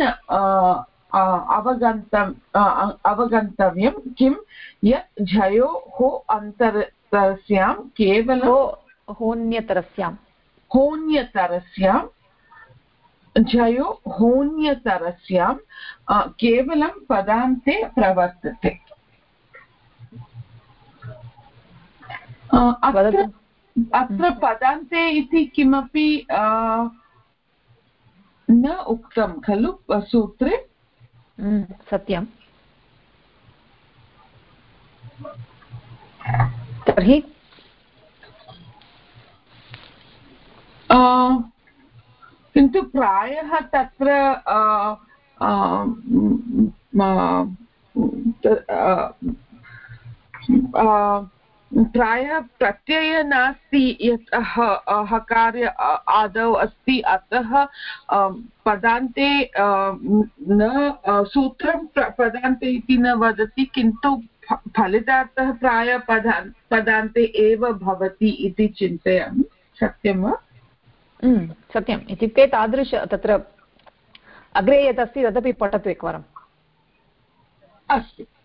अवगन्तव्यं किं यत् झयोः अन्तरस्यां केवलं होन्यतरस्यां झयो होन्यतरस्यां केवलं पदान्ते प्रवर्तते अत्र पदान्ते इति किमपि न उक्तं खलु सूत्रे? सत्यं। तर्हि किन्तु प्रायः तत्र प्रायः प्रत्ययः नास्ति यत् हकार्य आदौ अस्ति, अतः पदान्ते न सूत्रं पदान्ते इति न वदति, किन्तु फलितार्थः प्रायः पदान्ते एव भवति इति चिन्तयामि। सत्यं वा? सत्यम्। इत्युक्ते तादृश तत्र अग्रे यत् अस्ति तदपि पठतु एकवारम्। अस्तु।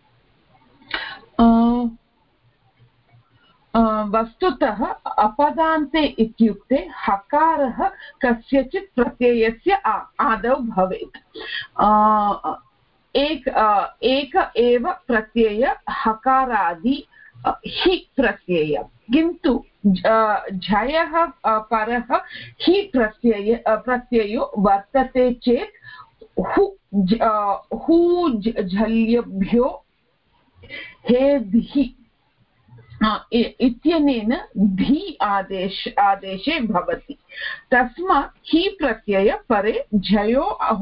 वस्तुतः अपदान्ते इत्युक्ते हकारः कस्यचित् प्रत्ययस्य आदौ भवेत्। एक एव प्रत्यय हकारादि हि प्रत्यय, किन्तु झयः परः हि प्रत्ययो वर्तते चेत् हू झल्यभ्यो हेधि इत्यनेन धी आदेशे भवति। तस्मात् हि प्रत्यय परे झयो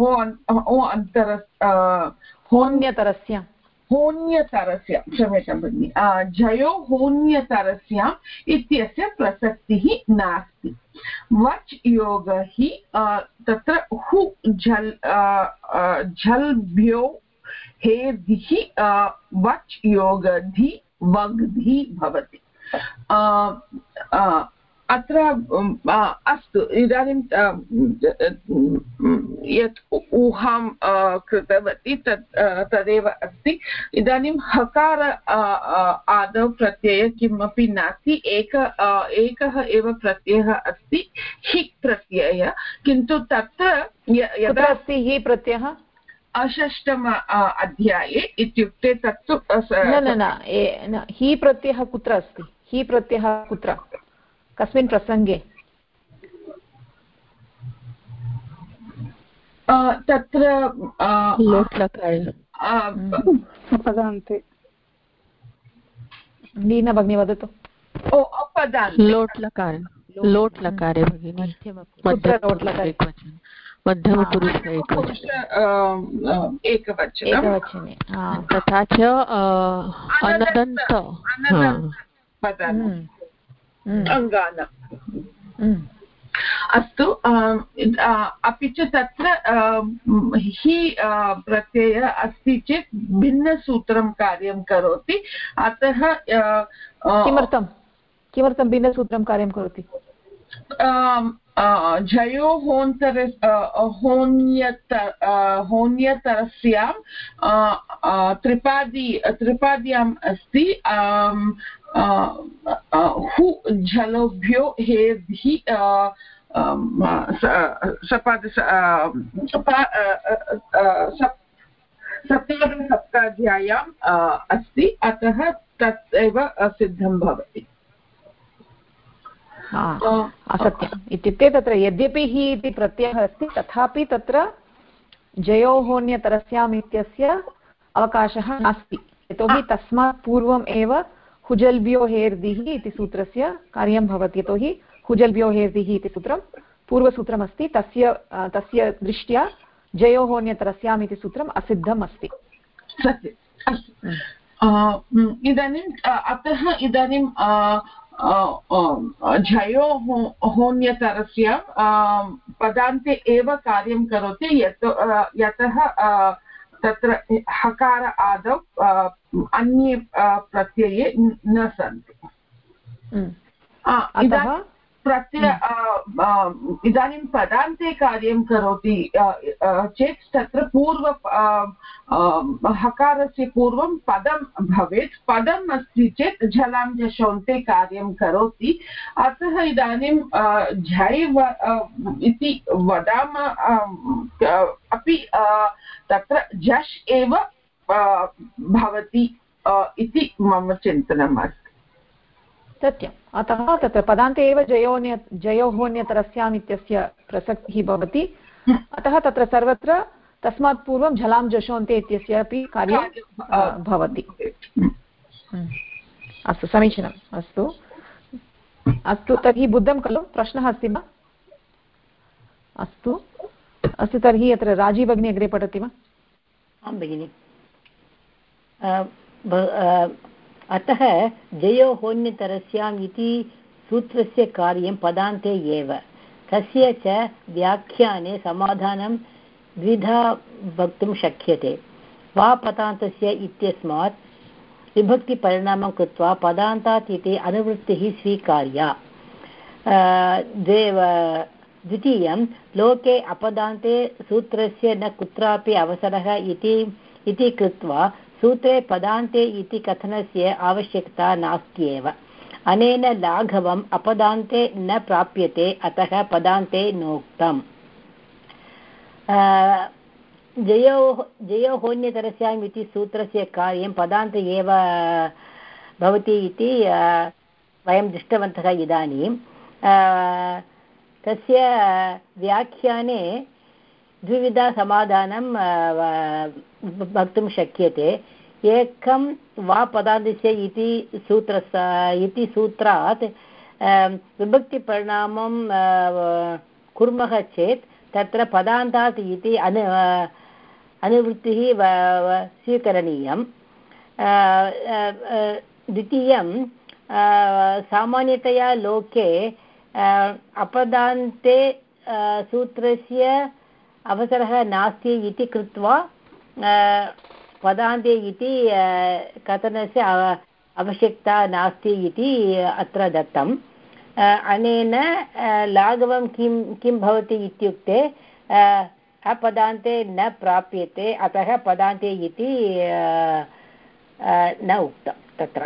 होन्यतरस्य क्षम्यतां भगिनि, झयो होन्यतरस्याम् इत्यस्य प्रसक्तिः नास्ति। वच् योग हि तत्र हु झल्भ्यो हेधिः वच् योगधि वग्धि भवति। अत्र अस्तु, इदानीं यत् ऊहां कृतवती तदेव अस्ति। इदानीं हकार आदौ प्रत्ययः किमपि नास्ति, एकः एव प्रत्ययः अस्ति, हि प्रत्ययः। किन्तु तत्र यदा अस्ति हि प्रत्ययः अषष्टम अध्याये इत्युक्ते तत्तु न हि प्रत्ययः कुत्र अस्ति? हि प्रत्ययः कुत्र, कस्मिन् प्रसङ्गे? तत्र पदान्ते। लीना भगिनी वदतु। लोट्लकारे भगिनि, मध्यमपुरुष एकवचने, तथा च अनदन्त अङ्गानाम्। अस्तु। अपि च तत्र हि प्रत्ययः अस्ति चेत् भिन्नसूत्रं कार्यं करोति। अतः किमर्थं भिन्नसूत्रं कार्यं करोति? झयो होन्यतरस्यां त्रिपाद्याम् अस्ति। हु झलोभ्यो हेधि सप्ताध्याय्याम् अस्ति, अतः तत् एव सिद्धं भवति। सत्यम्। इत्युक्ते तत्र यद्यपि हि इति प्रत्ययः अस्ति, तथापि तत्र जयोहोन्यतरस्याम् इत्यस्य अवकाशः नास्ति, यतोहि तस्मात् पूर्वम् एव हुजल्भ्यो हेर्दिः इति सूत्रस्य कार्यं भवति। यतोहि हुजल्भ्यो हेर्दिः इति सूत्रं पूर्वसूत्रमस्ति, तस्य दृष्ट्या जयोहोन्यतरस्याम् इति सूत्रम् असिद्धम् अस्ति। इदानीम् अतः इदानीं झयो होन्यतरस्य पदान्ते एव कार्यं करोति, यतः तत्र हकार आदौ अन्ये प्रत्यये न सन्ति। इदानीं पदान्ते कार्यं करोति चेत् तत्र हकारस्य पूर्वं पदं भवेत्। पदम् अस्ति चेत् झलां झषोन्ते कार्यं करोति। अतः इदानीं झैव इति वदामः अपि तत्र झष् एव भवति इति मम चिन्तनम् अस्ति। सत्यम्। अतः तत्र पदान्ते एव जयोहोन्यतरस्याम् इत्यस्य प्रसक्तिः भवति। अतः तत्र सर्वत्र तस्मात् पूर्वं झलां जशोन्ते इत्यस्य अपि कार्यं भवति। अस्तु, समीचीनम्। अस्तु अस्तु, तर्हि बुद्धं खलु? प्रश्नः अस्ति वा? अस्तु अस्तु, तर्हि अत्र राजी भगिनी अग्रे पठति वा? आं भगिनि। अतः जयोहोन्यतरस्याम् इति सूत्रस्य कार्यं पदान्ते एव। तस्य च व्याख्याने समाधानं द्विधा वक्तुं शक्यते। वा पदान्तस्य इत्यस्मात् विभक्तिपरिणामं कृत्वा पदान्तात् इति अनुवृत्तिः स्वीकार्या। द्वितीयं लोके अपदान्ते सूत्रस्य न कुत्रापि अवसरः इति कृत्वा सूत्रे पदान्ते इति कथनस्य आवश्यकता नास्त्येव। अनेन लाघवम् अपदान्ते न प्राप्यते, अतः पदान्ते नोक्तम्। जयोहोन्यतरस्याम् इति सूत्रस्य कार्यं पदान्ते एव भवति इति वयं दृष्टवन्तः इदानीं। तस्य व्याख्याने द्विविधा समाधानं वक्तुं शक्यते। एकं वा पदान्तस्य इति सूत्रात् विभक्तिपरिणामं कुर्मः चेत् तत्र पदान्तात् इति अनुवृत्तिः स्वीकरणीयं। द्वितीयं सामान्यतया लोके अपदान्ते सूत्रस्य अवसरः नास्ति इति कृत्वा पदान्ते इति कथनस्य आवश्यकता नास्ति इति अत्र दत्तम्। अनेन लाघवं किं भवति इत्युक्ते अपदान्ते न प्राप्यते, अतः पदान्ते इति न उक्तं तत्र।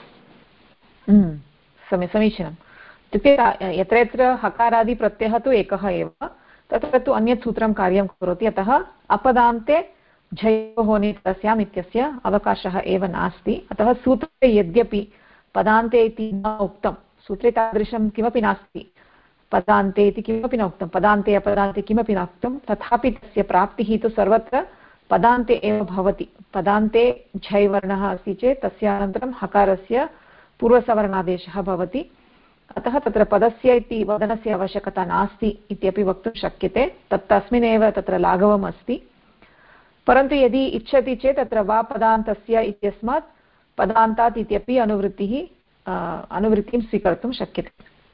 समीचीनम्। इत्युक्ते यत्र यत्र हकारादिप्रत्ययः तु एकः एव, तत्र तु अन्यत् सूत्रं कार्यं करोति। अतः अपदान्ते झयोहोन्यतरस्याम् इत्यस्य अवकाशः एव नास्ति। अतः सूत्रे यद्यपि पदान्ते इति न उक्तं, सूत्रे तादृशं किमपि नास्ति, पदान्ते इति किमपि न उक्तं, पदान्ते अपदान्ते किमपि न उक्तं, तथापि तस्य प्राप्तिः तु सर्वत्र पदान्ते एव भवति। पदान्ते झै वर्णः अस्ति चेत् तस्य अनन्तरं हकारस्य पूर्वसवर्णादेशः भवति। अतः तत्र पदस्य इति वदनस्य आवश्यकता नास्ति इत्यपि वक्तुं शक्यते। तस्मिन्नेव तत्र लाघवम् अस्ति। परन्तु यदि इच्छति चेत् तत्र वा पदान्तस्य इत्यस्मात् पदान्तात् इत्यपि अनुवृत्तिं स्वीकर्तुं शक्यते।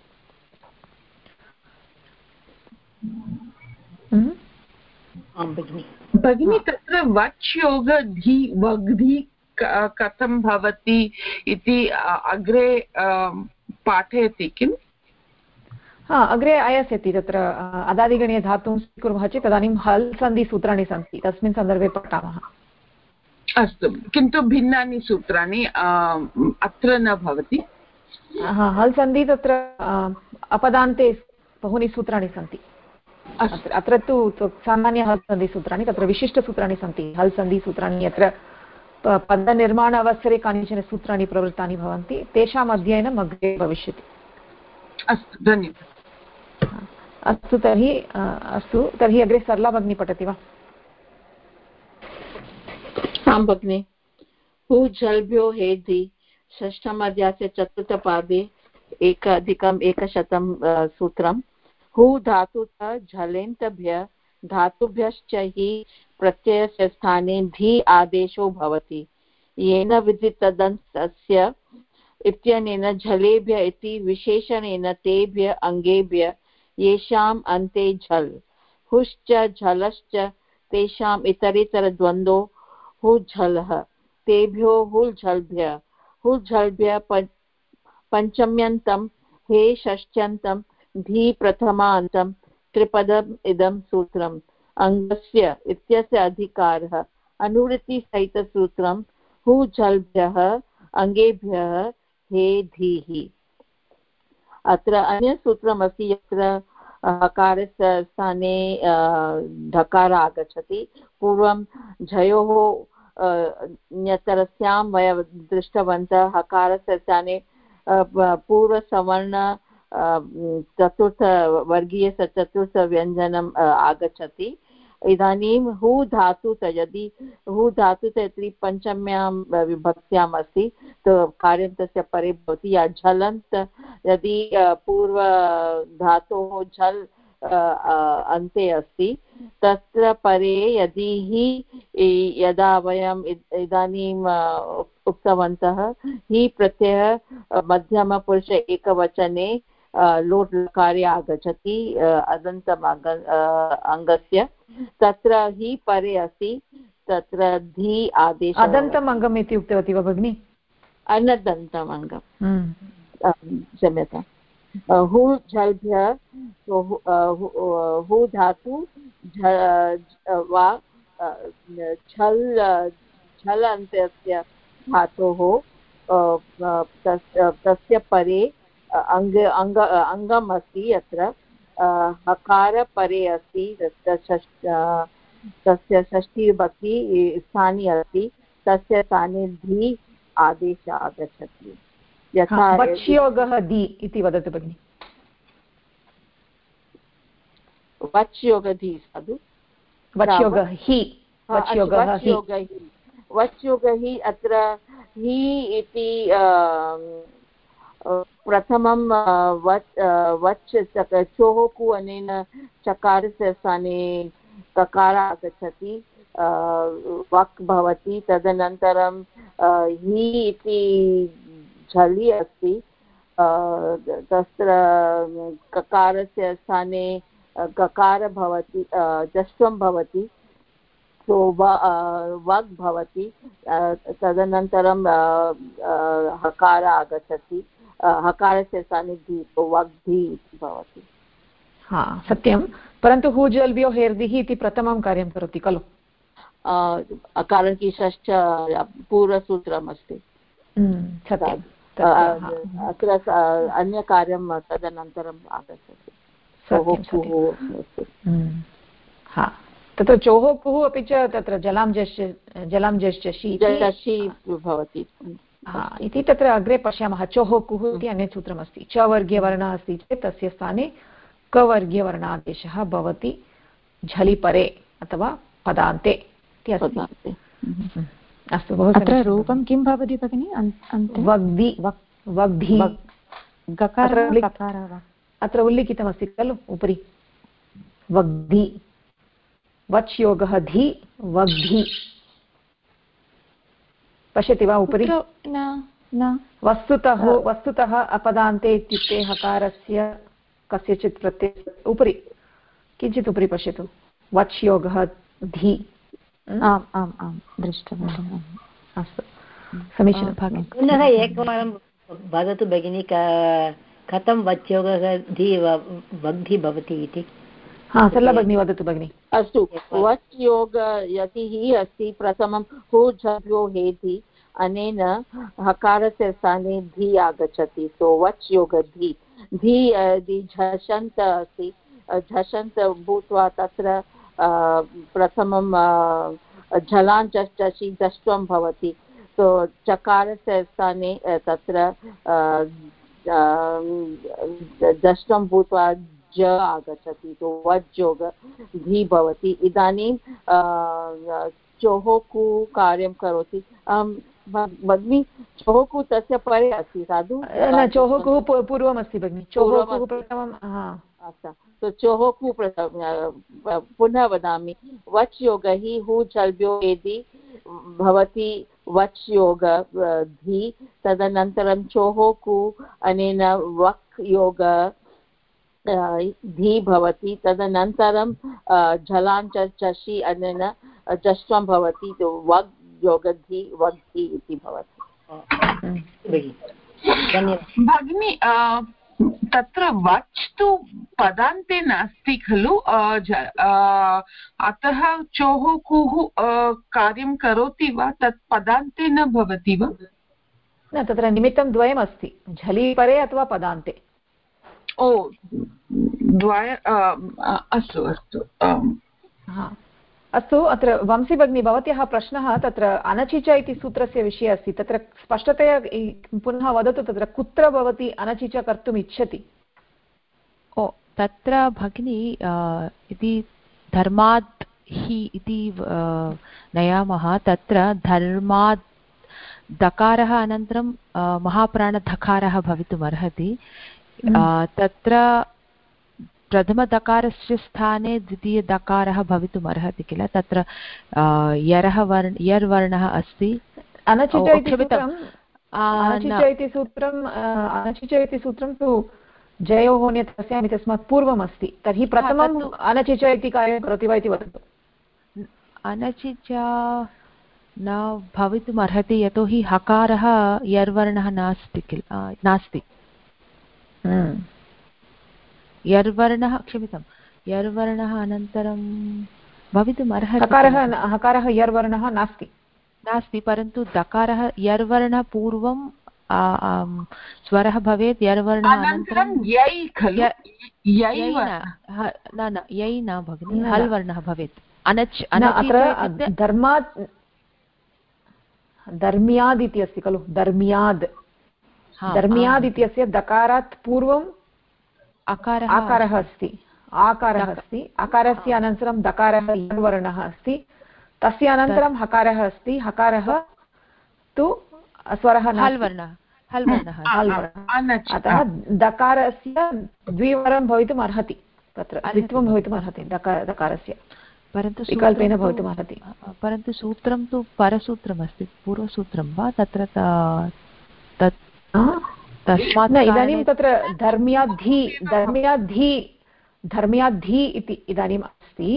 भगिनी, तत्र वच् योग धी वग्धि कथं भवति इति अग्रे पाठयति किम्? अग्रे आयास्यति। तत्र अदादिगणीयधातुं स्वीकुर्मः चेत् तदानीं हल् सन्धिसूत्राणि सन्ति, तस्मिन् सन्दर्भे पठामः। अस्तु, किन्तु भिन्नानि सूत्राणि अत्र न भवति। हल् सन्धि तत्र अपदान्ते बहूनि सूत्राणि सन्ति। अत्र तु सामान्य हल् सन्धिसूत्राणि, तत्र विशिष्टसूत्राणि सन्ति। हल् सन्धिसूत्राणि यत्र पदनिर्माण अवसरे कानिचन सूत्राणि प्रवृत्तानि भवन्ति, तेषाम् अध्ययनम् अग्रे भविष्यति। अस्तु, धन्यवादः। अस्तु तर्हि अग्रे सरला भगिनी पठति वा? आं भगिनि। हु जल्भ्यो हेधि षष्ठमध्यायस्य चतुर्थपादे 1,100 सूत्रम्। हु धातुतः झलेन्तभ्य धातुभ्यश्च हि प्रत्ययस्य स्थाने धी आदेशो भवति। येन विदितदन्तस्य इत्यनेन झलेभ्य इति विशेषणेन तेभ्य अङ्गेभ्य येषाम् अन्ते झल्। हुश्च झलश्च तेषाम् इतरेतरद्वन्द्वो हुझलः। तेभ्यो हुल्झल्भ्य। हुल्झल्भ्य पञ्चम्यन्तं हे षष्ट्यन्तं धी प्रथमान्तं त्रिपदम् इदं सूत्रम्। अङ्गस्य इत्यस्य अधिकारः अनुवृत्तिसहितसूत्रं हुझल्भ्यः अङ्गेभ्यः हे धीः। अत्र अन्यसूत्रमस्ति यत्र हकारस्य स्थाने ढकार आगच्छति। पूर्वं झयोः न्यतरस्यां वयं दृष्टवन्तः हकारस्य स्थाने पूर्वसवर्ण चतुर्थवर्गीय चतुर्थव्यञ्जनम् आगच्छति। इदानीं हु धातु यदि हु धातु यदि पञ्चम्यां विभक्त्याम् अस्ति तो कार्यं तस्य परे भवति। या झलन्त यदि पूर्वधातोः झल् अन्ते अस्ति तत्र परे यदि हि यदा वयम् इदानीम् उक्तवन्तः हि प्रत्ययः मध्यमपुरुष एकवचने लोट् लकारे आगच्छति अदन्तम् अङ्गस्य तत्र हि परे अस्ति तत्र धी आदेशः अदन्तम् अङ्गम् इति उक्तवती वा भगिनि? अनदन्तम् अङ्गम् क्षम्यतां हु झल्भ्य हु धातु वा झल् अन्त्यस्य धातोः तस्य परे अङ्गम् अस्ति यत्र हकार परे अस्ति तस्य षष्ठीविभक्ति स्थाने अस्ति तस्य स्थाने धी आदेशः आगच्छति। यथा वच्योगः धी इति वदतु भगिनि। वच्योगः धी साधु वच्योगः हि वच्योगः हि अत्र हि इति प्रथमं वच् चोः कु अनेन चकारस्य स्थाने ककार आगच्छति वक् भवति। तदनन्तरं हि इति झलि अस्ति तत्र ककारस्य स्थाने ककार भवति जस्त्वं भवति सो वक् भवति। तदनन्तरं हकार आगच्छति हकारस्य स्थाने धी वक् धी इति भवति। हा सत्यं परन्तु हूजल्भ्यो हेर्दिः इति प्रथमं कार्यं करोति खलु कारण कि षष्ठ पूर्वसूत्रम् अस्ति। सत्यं अत्र अन्यकार्यं तदनन्तरम् आगच्छति। हा तत्र चोः कुः अपि च तत्र जलां जश्चषि भवति इति तत्र अग्रे पश्यामः। चोः कुः इति अन्यत् सूत्रमस्ति। च वर्गीयवर्णः अस्ति चेत् तस्य स्थाने कवर्गीयवर्णादेशः भवति झलि परे अथवा पदान्ते इति अस्ति। अस्तु बहु अत्र रूपं किं भवति भगिनि? वग्धि गकारः अत्र उल्लिखितमस्ति खलु उपरि वग्धि वच् योगः धि वग्धि पश्यति वा उपरि? वस्तुतः अपदान्ते इत्युक्ते हकारस्य कस्यचित् प्रत्ययस्य उपरि किञ्चित् उपरि पश्यतु वच् योगः धि। आम् आम् आम् दृष्टवन्तः। अस्तु समीचीनं। पुनः एकवारं वदतु भगिनि कथं वच्योगः धि वग्धि भवति इति। हा सरला भगिनी वदतु भगिनि। अस्तु वच् योग यदि हि अस्ति प्रथमं हु झल्यो हेति अनेन हकारस्य स्थाने धी आगच्छति सो वच् योग धी धी झषन्त अस्ति झषन्त भूत्वा तत्र प्रथमं झलाञ्चषि जष्ट्वं भवति सो चकारस्य स्थाने तत्र जष्ट्वं भूत्वा ज आगच्छति तो वज्योग धी भवति। इदानीं चोः कु कार्यं करोति। भगिनी चोः कु तस्य परे अस्ति साधु न चोः कुः पूर्वमस्ति भगिनि। चोः कुः प्रथमं तो चोः कु पुनः वदामि वच् योग हि हु झल्भ्यो यदि भवति वच् योग धी तदनन्तरं चोः कु अनेन वक् योग धी भवति तदनन्तरं झलाञ्चषि अनेन जष्ट्वं भवति वग् योगधि वग्धि इति भवति। भगिनी तत्र वच् तु पदान्ते नास्ति खलु अतः चोः कुः कार्यं करोति वा तत् पदान्ते न भवति वा? न तत्र निमित्तं द्वयमस्ति झलि परे अथवा पदान्ते। ओ द्वय अस्तु अस्तु अस्तु अत्र वंशी भगिनी भवत्याः प्रश्नः तत्र अनचिच इति सूत्रस्य विषये अस्ति तत्र स्पष्टतया पुनः वदतु तत्र कुत्र भवती अनचिच कर्तुम् इच्छति ओ तत्र भगिनी इति धर्मात् हि इति नयामः तत्र धर्मात् दकारः अनन्तरं महाप्राणधकारः भवितुमर्हति तत्र प्रथमदकारस्य स्थाने द्वितीयदकारः भवितुमर्हति किल तत्र यर् वर्णः अस्ति अनचिच इति सूत्रं तु जयोः ण्यस्याम् इत्यस्मात् पूर्वमस्ति तर्हि प्रथमम् अनचिच इति कार्यं करोति वा इति वदतु अनचिच न भवितुमर्हति यतोहि हकारः यर्वर्णः नास्ति किल नास्ति यर्वर्णः क्षम्यतां यर्वर्णः अनन्तरं भवितुमर्हति हकारः यर्वर्णः नास्ति परन्तु दकारः यर्वर्णः पूर्वं स्वरः भवेत् यर्वर्णः अनन्तरं न यै न भगिनि हल् वर्णः भवेत् अत्र धर्म्याद् इति अस्ति खलु धर्म्याद् इत्यस्य दकारात् पूर्वम् आकारः अस्ति आकारस्य अनन्तरं दकारः यर्वर्णः अस्ति तस्य अनन्तरं हकारः अस्ति हकारः तु स्वरः अतः दकारस्य द्विवारं भवितुम् अर्हति तत्र द्वित्वं भवितुम् अर्हति दकारस्य परन्तु विकल्पेन भवितुम् अर्हति परन्तु सूत्रं तु परसूत्रमस्ति पूर्वसूत्रं वा तत्र तस्मात् इदानीं तत्र धर्म्याद्धि इति इदानीम् अस्ति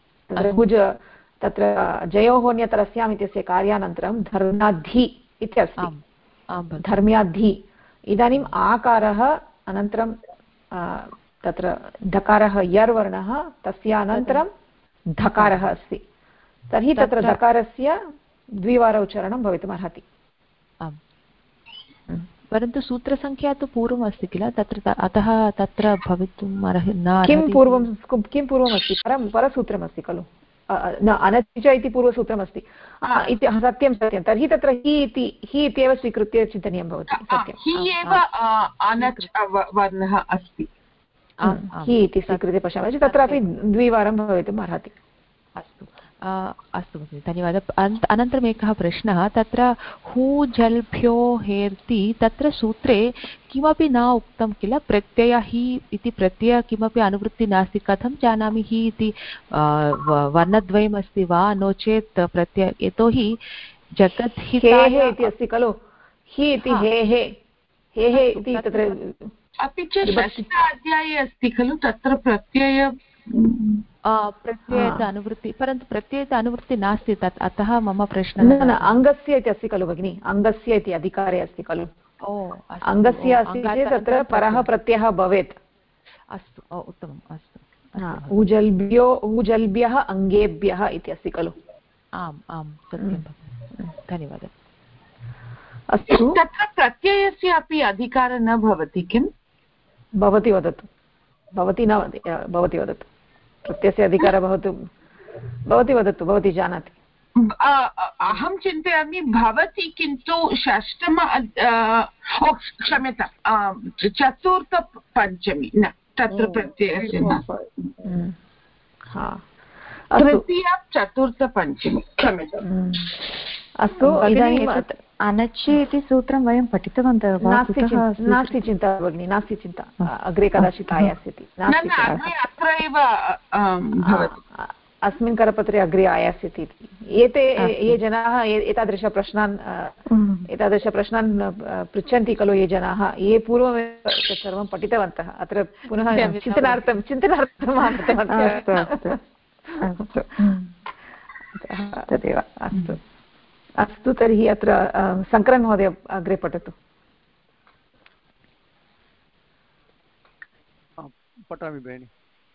तत्र जयोः ण्यतरस्याम् इत्यस्य कार्यानन्तरं धर्म्याद्धि इति अस्ति धर्म्याद्धि इदानीम् आकारः अनन्तरं तत्र धकारः यर्वर्णः तस्य अनन्तरं धकारः अस्ति तर्हि तत्र धकारस्य द्विवार उच्चारणं भवितुमर्हति परन्तु सूत्रसङ्ख्या तु पूर्वम् अस्ति किल तत्र अतः तत्र भवितुम् किं पूर्वमस्ति परसूत्रमस्ति खलु न अनचिच इति पूर्वसूत्रमस्ति इति सत्यं तर्हि तत्र हि इत्येव स्वीकृत्य चिन्तनीयं भवति वर्णः अस्ति हि इति स्वीकृत्य पश्यामः चेत् तत्रापि द्विवारं भवितुम् अर्हति अस्तु अस्तु भगिनि धन्यवादः अनन्तरम् एकः प्रश्नः तत्र हूजल्भ्यो हेर्ति तत्र सूत्रे किमपि न उक्तं किल प्रत्यय हि इति प्रत्यय किमपि अनुवृत्ति नास्ति कथं जानामि हि इति वर्णद्वयम् अस्ति वा नो चेत् प्रत्यय यतोहि जगद्हिताय इति अस्ति खलु हि इति हे इति तत्र अपि च षष्ठाध्याये अस्ति खलु तत्र प्रत्ययस्य अनुवृत्ति परन्तु प्रत्ययस्य अनुवृत्ति नास्ति तत् अतः मम प्रश्नः न अङ्गस्य इति अस्ति खलु भगिनि अङ्गस्य इति अधिकारे अस्ति खलु अङ्गस्य अस्ति चेत् तत्र परः प्रत्ययः भवेत् अस्तु उत्तमम् अस्तु ऊजल्भ्यः अङ्गेभ्यः इति अस्ति खलु आम् आम् सत्यं धन्यवादः अस्तु तत्र प्रत्ययस्य अपि अधिकारः न भवति किं भवती वदतु भवती वदतु प्रत्ययस्य अधिकारः भवती वदतु भवती जानाति अहं चिन्तयामि भवति किन्तु षष्ठम क्षम्यतां चतुर्थपञ्चमी न तत्र प्रत्ययस्य तृतीया चतुर्थपञ्चमी क्षम्यताम् अस्तु इदानीम् अनचि इति सूत्रं वयं पठितवन्तः नास्ति चिन्ता भगिनि नास्ति चिन्ता अग्रे कदाचित् आयास्यति अत्र एव अस्मिन् करपत्रे अग्रे आयास्यति एते ये जनाः एतादृशप्रश्नान् पृच्छन्ति खलु ये जनाः ये पूर्वमेव तत् सर्वं पठितवन्तः अत्र पुनः चिन्तनार्थम् आगतवन्तः तदेव अस्तु अस्तु तर्हि अत्र शङ्करन् महोदय अग्रे पठतु पठामि भगिनि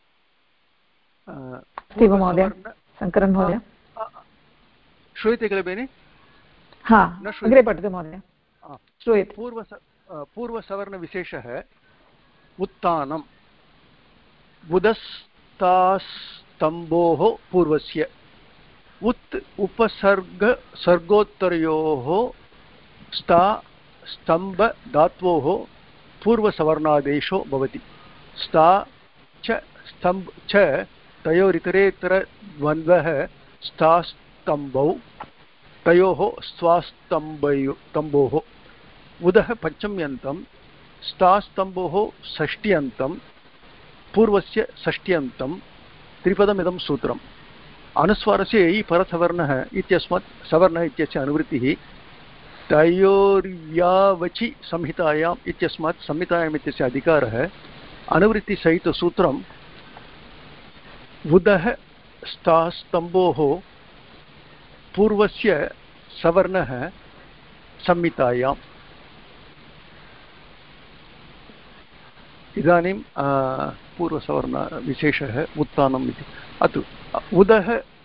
अस्ति वा महोदय शङ्करन् महोदय श्रूयते खलु भगिनि हा अग्रे पठतु महोदय श्रूयते पूर्वसवर्णविशेषः उत्थानं बुधस्तास्तम्भोः पूर्वस्य उत् उपसर्ग सर्गोत्तरयोः स्था स्तम्भ धात्वोः पूर्वसवर्णादेशो भवति। स्था च स्तम्भ च तयोरितरेतरद्वन्द्वः स्थास्तम्भौ तयोः स्वास्तम्भोः। उदः पञ्चम्यन्तं स्थास्तम्भोः षष्ट्यन्तं पूर्वस्य षष्ट्यन्तं त्रिपदमिदं सूत्रम्। अनुस्वारस्य इ परसवर्णः इत्यस्मात् सवर्णः इत्यस्य अनुवृत्तिः तयोर्यावचि संहितायाम् इत्यस्मात् संहितायाम् इत्यस्य अधिकारः। अनुवृत्तिसहितसूत्रम् उदः स्थास्तम्भोः पूर्वस्य सवर्णः संहितायाम्। इदानीं पूर्वसवर्णविशेषः उत्थानम् इति। अतः उदः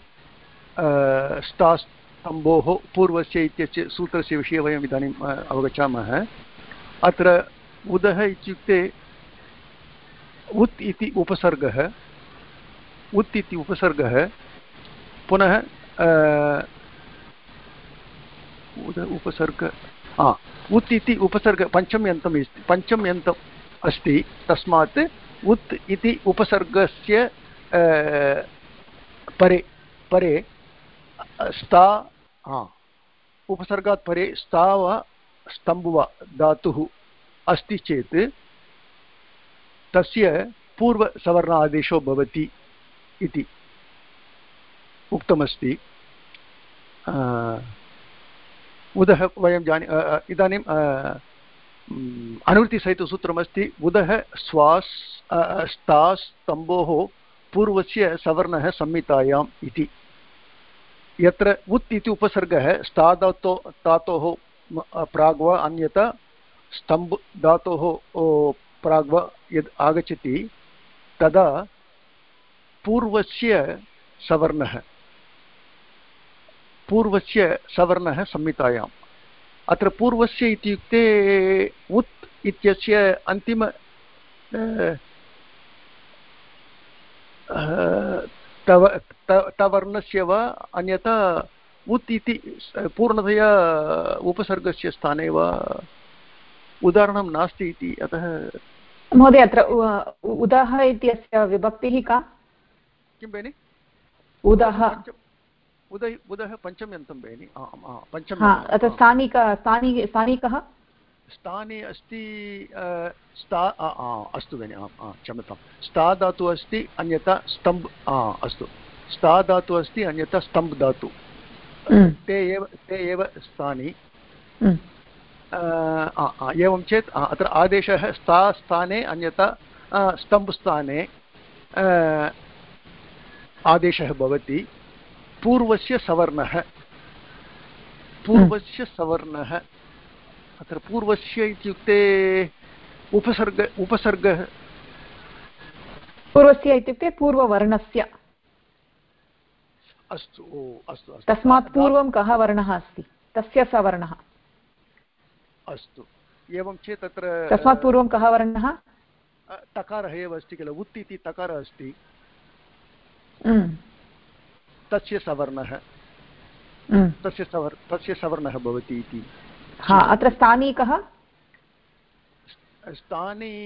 स्थास्तम्भोः पूर्वस्य इत्यस्य सूत्रस्य विषये वयम् इदानीम् अवगच्छामः। अत्र उदः इत्युक्ते उत् इति उपसर्गः, उत् इति उपसर्गः पुनः उपसर्ग उत् इति उपसर्ग पञ्चम्यन्तम् अस्ति। तस्मात् उत् इति उपसर्गस्य परे स्था उपसर्गात् परे स्था वा स्तम्भ वा धातुः अस्ति चेत् तस्य पूर्वसवर्ण आदेशो भवति इति उक्तमस्ति। उदः वयं इदानीम् अनुवृत्तिसहितसूत्रमस्ति उदः स्थास्तम्भोः पूर्वस्य सवर्णः संहितायाम् इति। यत्र उत् इति उपसर्गः स्था धातोः प्राग्वा अन्यथा स्तम्भ धातोः प्राग्वा यद् आगच्छति तदा पूर्वस्य सवर्णः संहितायाम्। अत्र पूर्वस्य इत्युक्ते उत् इत्यस्य अन्तिम तवर्णस्य वा अन्यथा उत् इति पूर्णतया उपसर्गस्य स्थाने वा उदाहरणं नास्ति इति। अतः महोदय अत्र उदः इत्यस्य विभक्तिः का? किं बेनि? उदः पञ्चम्यन्तं बेनि। अत्र स्थानिकः स्थाने अस्ति अस्तु बेनि क्षम्यतां। स्था धातुः अस्ति अन्यथा स्तम्भ अस्तु स्था धातुः अस्ति अन्यथा स्तम्भ धातु ते एव स्थानि। एवं चेत् अत्र आदेशः स्था स्थाने अन्यथा स्तम्भ स्थाने आदेशः भवति। पूर्वस्य सवर्णः अत्र पूर्वस्य इत्युक्ते उपसर्गः पूर्वस्य इत्युक्ते पूर्ववर्णस्य। अस्तु अस्तु तस्मात् पूर्वं कः वर्णः अस्ति तस्य सवर्णः। अस्तु एवं चेत् अत्र तस्मात् पूर्वं कः वर्णः? तकारः एव अस्ति किल। उत् इति तकारः अस्ति तस्य सवर्णः तस्य सवर्णः भवति इति। अत्र स्थानीकः स्थाने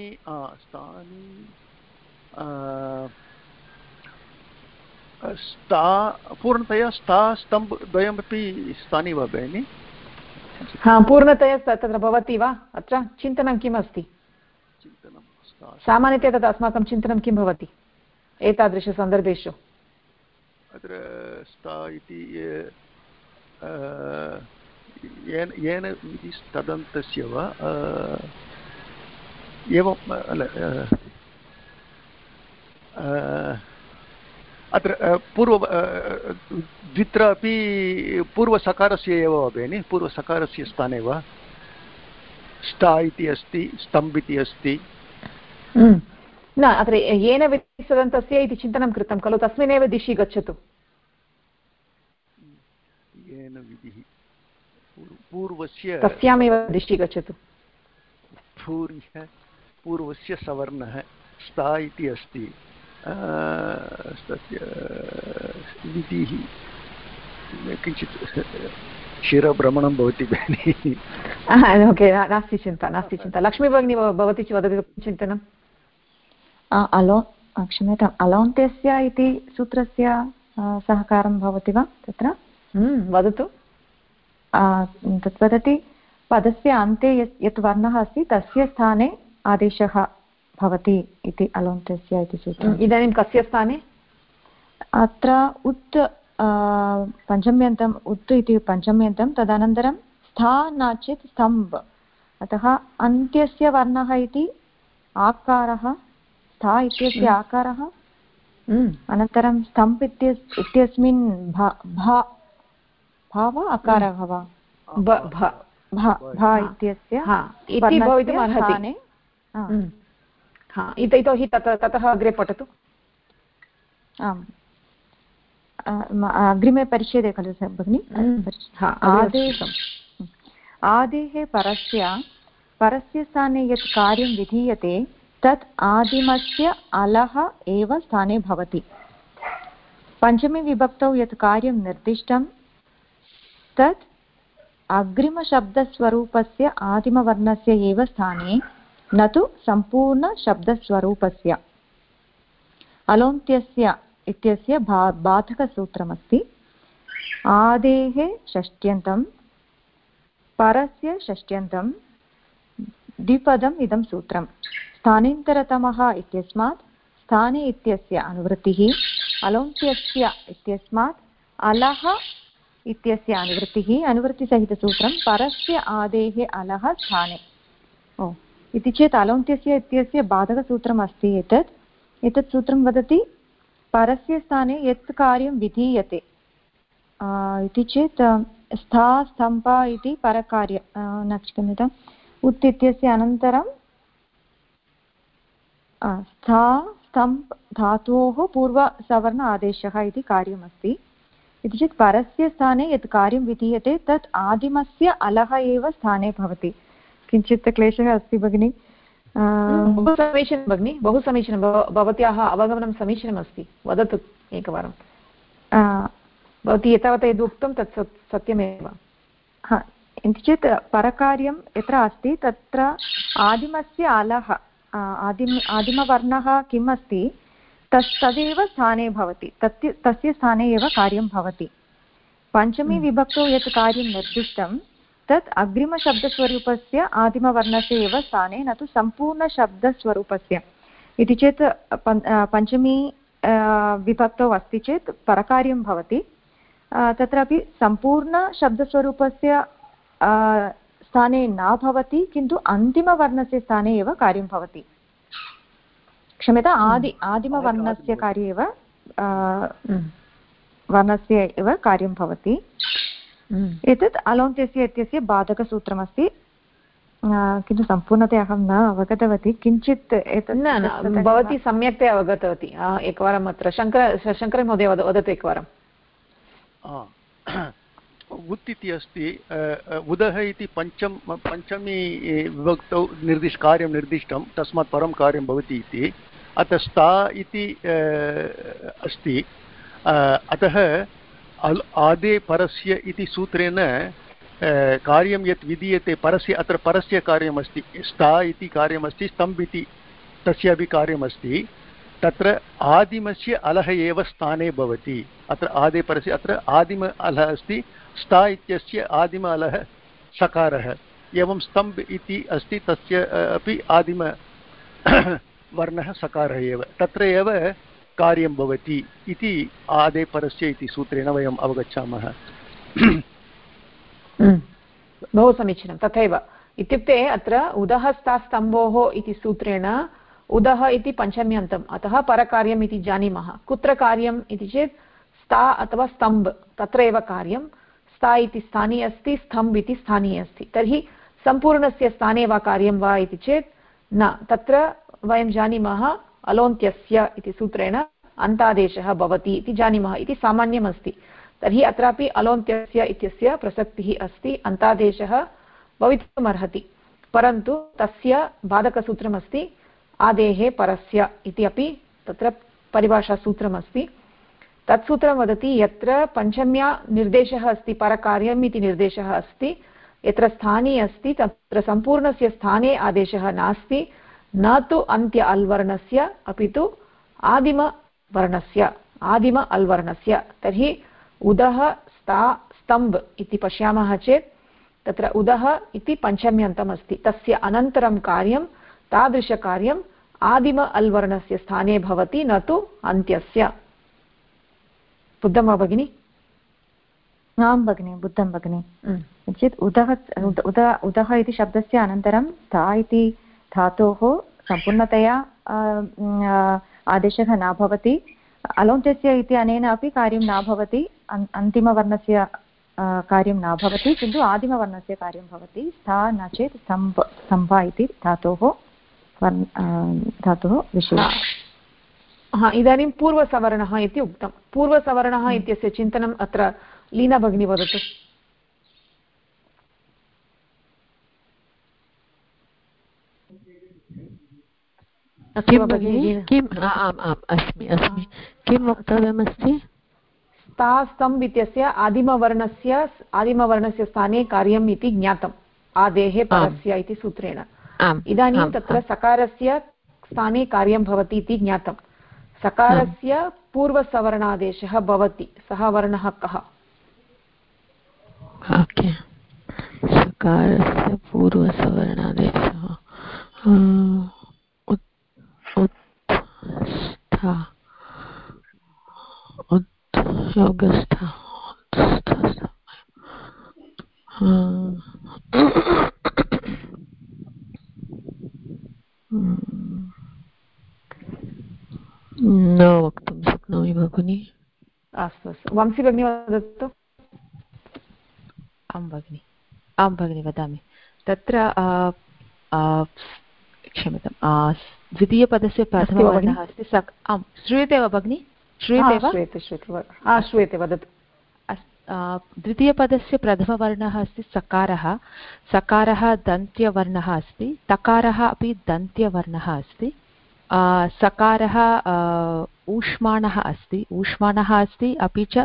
स्था पूर्णतया स्था स्तम्भ द्वयमपि स्थाने वा भगिनि? पूर्णतया तत्र भवति वा? अत्र चिन्तनं किम् अस्ति? सामान्यतया तत् अस्माकं चिन्तनं किं भवति एतादृशसन्दर्भेषु? अत्र स्था इति येन इति तदन्तस्य वा एवं अत्र द्वित्र अपि पूर्वसकारस्य एव वा भगिनि? पूर्वसकारस्य स्थाने वा? स्था इति अस्ति स्तम्भ इति अस्ति। न अत्र येन विधिस्तदन्तस्य इति चिन्तनं कृतं खलु तस्मिन्नेव दिशि गच्छतु। येन विधिः पूर्वस्य तस्यामेव दिशि गच्छतु। पूर्वस्य सवर्णः स्था इति अस्ति तस्य विधिः किञ्चित् शिरभ्रमणं भवति भगिनि। ओके, नास्ति चिन्ता, नास्ति चिन्ता। लक्ष्मीभगिनी भवती वदतु चिन्तनम्। क्षम्यताम्, अलोन्त्यस्य इति सूत्रस्य सहकारं भवति वा तत्र? वदतु। तत् वदति पदस्य अन्ते यत् वर्णः अस्ति तस्य स्थाने आदेशः भवति इति अलोन्त्यस्य इति सूत्रम्। इदानीं कस्य स्थाने? अत्र उत् पञ्चम्यन्तम्, उत् इति पञ्चम्यन्तं, तदनन्तरं स्था न चेत् स्तम्भ, अतः अन्त्यस्य वर्णः इति आकारः, स्था इत्यस्य आकारः, अनन्तरं स्तम्भ इत्यस्मिन् भा वा अकारः वा? भा इत्यस्य स्थाने। इतोहि ततः अग्रे पठतु। आम्, अग्रिमे परिच्छेदे खलु भगिनि? आदेः परस्य स्थाने यत् कार्यं विधीयते तत् आदिमस्य अलः एव स्थाने भवति। पञ्चमी विभक्तौ यत् कार्यं निर्दिष्टं तत् अग्रिमशब्दस्वरूपस्य आदिमवर्णस्य एव स्थाने, न तु सम्पूर्णशब्दस्वरूपस्य। अलोन्त्यस्य इत्यस्य बाधकसूत्रमस्ति। आदेः षष्ट्यन्तं, परस्य षष्ट्यन्तं, द्विपदम् इदं सूत्रं। स्थानेन्तरतमः इत्यस्मात् स्थाने इत्यस्य अनुवृत्तिः, अलोन्त्यस्य इत्यस्मात् अलः इत्यस्य अनुवृत्तिः, अनुवृत्तिसहितसूत्रं परस्य आदेः अलः स्थाने। इति चेत् अलोन्त्यस्य इत्यस्य बाधकसूत्रम् अस्ति एतत् सूत्रं वदति परस्य स्थाने यत् कार्यं विधीयते इति चेत् स्था स्तम्भ इति परकार्य, न क्षम्यताम्, उत् इत्यस्य अनन्तरं स्था स्तम्भ धातोः पूर्वसवर्ण आदेशः इति कार्यमस्ति। इति चेत् परस्य स्थाने यत् कार्यं विधीयते तत् आदिमस्य अलः एव स्थाने भवति। किञ्चित् क्लेशः अस्ति भगिनि। बहु समीचीनं भगिनि, बहु समीचीनं। भवत्याः अवगमनं समीचीनमस्ति। वदतु एकवारं। भवती एतावता यद् उक्तं तत् सत्यमेव। इति चेत् परकार्यं यत्र अस्ति तत्र आदिमस्य अलः, आदिमवर्णः किम् अस्ति तदेव स्थाने भवति, तस्य स्थाने एव कार्यं भवति। पञ्चमी विभक्तौ यत् कार्यं निर्दिष्टं तत् अग्रिमशब्दस्वरूपस्य आदिमवर्णस्य एव स्थाने, न तु सम्पूर्णशब्दस्वरूपस्य। इति चेत् पञ्चमी विभक्तौ अस्ति चेत् परकार्यं भवति, तत्रापि सम्पूर्णशब्दस्वरूपस्य स्थाने न भवति, किन्तु अन्तिमवर्णस्य स्थाने एव कार्यं भवति। क्षम्यता, आदिमवर्णस्य कार्ये एव वर्णस्य एव कार्यं भवति। एतत् अलोन्त्यस्य इत्यस्य बाधकसूत्रमस्ति, किन्तु सम्पूर्णतया अहं न अवगतवती। किञ्चित् एतत् न, भवती सम्यक्तया अवगतवती। एकवारम् अत्र शङ्करमहोदय वदतु एकवारम्। उत् इति अस्ति, उदः इति पञ्चमी विभक्तौ कार्यं निर्दिष्टं, तस्मात् परं कार्यं भवति इति। अतः स्था इति अस्ति, अतः आदे परस्य इति सूत्रेण कार्यं यत् विधीयते परस्य, अत्र परस्य कार्यमस्ति, स्था इति कार्यमस्ति, स्तम्भ इति तस्यापि कार्यमस्ति। तत्र आदिमस्य अलः एव स्थाने भवति। अत्र आदे परस्य, अत्र आदिम अलः अस्ति, स्था इत्यस्य आदिम अलः सकारः। एवं स्तम्भ इति अस्ति, तस्य अपि आदिम वर्णः सकारः एव, तत्र एव कार्यं भवति इति आदे परस्य इति सूत्रेण वयम् अवगच्छामः। बहु समीचीनं। तथैव इत्युक्ते अत्र उदः स्था स्तम्भोः इति सूत्रेण उदः इति पञ्चम्यन्तम्, अतः परकार्यम् इति जानीमः। कुत्र कार्यम् इति चेत् स्था अथवा स्तम्भ, तत्र एव कार्यं। स्था इति स्थाने अस्ति, स्तम्भ इति स्थाने अस्ति। तर्हि सम्पूर्णस्य स्थाने वा कार्यं वा इति चेत् न, तत्र वयं जानीमः अलोन्त्यस्य इति सूत्रेण अन्तादेशः भवति इति जानीमः इति सामान्यमस्ति। तर्हि अत्रापि अलोन्त्यस्य इत्यस्य प्रसक्तिः अस्ति, अन्तादेशः भवितुमर्हति, परन्तु तस्य बाधकसूत्रमस्ति आदेः परस्य इति अपि तत्र परिभाषासूत्रमस्ति। तत् सूत्रं वदति यत्र पञ्चम्या निर्देशः अस्ति परकार्यम् इति निर्देशः अस्ति यत्र स्थानी अस्ति तत्र सम्पूर्णस्य स्थाने आदेशः नास्ति न तु अन्त्य अल्वर्णस्य अपि तु आदिमवर्णस्य आदिम अल्वर्णस्य। तर्हि उदः स्ता स्तम्भ इति पश्यामः चेत् तत्र उदः इति पञ्चम्यन्तम् अस्ति तस्य अनन्तरं कार्यं तादृशकार्यम् आदिम अल्वर्णस्य स्थाने भवति न तु अन्त्यस्य। बुद्धं वा भगिनि? आं भगिनि बुद्धं भगिनि। चेत् उदः इति शब्दस्य अनन्तरं ता इति धातोः सम्पूर्णतया आदेशः न भवति अलोन्त्यस्य इति अनेन अपि कार्यं न भवति अन्तिमवर्णस्य कार्यं न भवति किन्तु आदिमवर्णस्य कार्यं भवति स्था न चेत् स्तम्भ इति धातोः विषयः। इदानीं पूर्वसवर्णः इति उक्तं। पूर्वसवर्णः इत्यस्य चिन्तनम् अत्र लीना भगिनी वदतु। किं वक्तव्यमस्ति? स्ता स्तम्भ इत्यस्य आदिमवर्णस्य स्थाने कार्यम् इति ज्ञातम् आदेः परस्य इति सूत्रेण। इदानीं तत्र सकारस्य स्थाने कार्यं भवति इति ज्ञातं। सकारस्य पूर्वसवर्णादेशः भवति सः वर्णः कः? सकारस्य पूर्वसवर्णादेशः न वक्तुं शक्नोमि भगिनि। अस्तु अस्तु वंशी भगिनी वदतु। आं भगिनि वदामि। तत्र क्षम्यतां द्वितीयपदस्य प्रथमवर्णः अस्ति आं श्रूयते वा भगिनि? श्रूयते वदतु। द्वितीयपदस्य प्रथमवर्णः अस्ति सकारः। सकारः दन्त्यवर्णः अस्ति तकारः अपि दन्त्यवर्णः अस्ति। सकारः ऊष्माणः अस्ति अपि च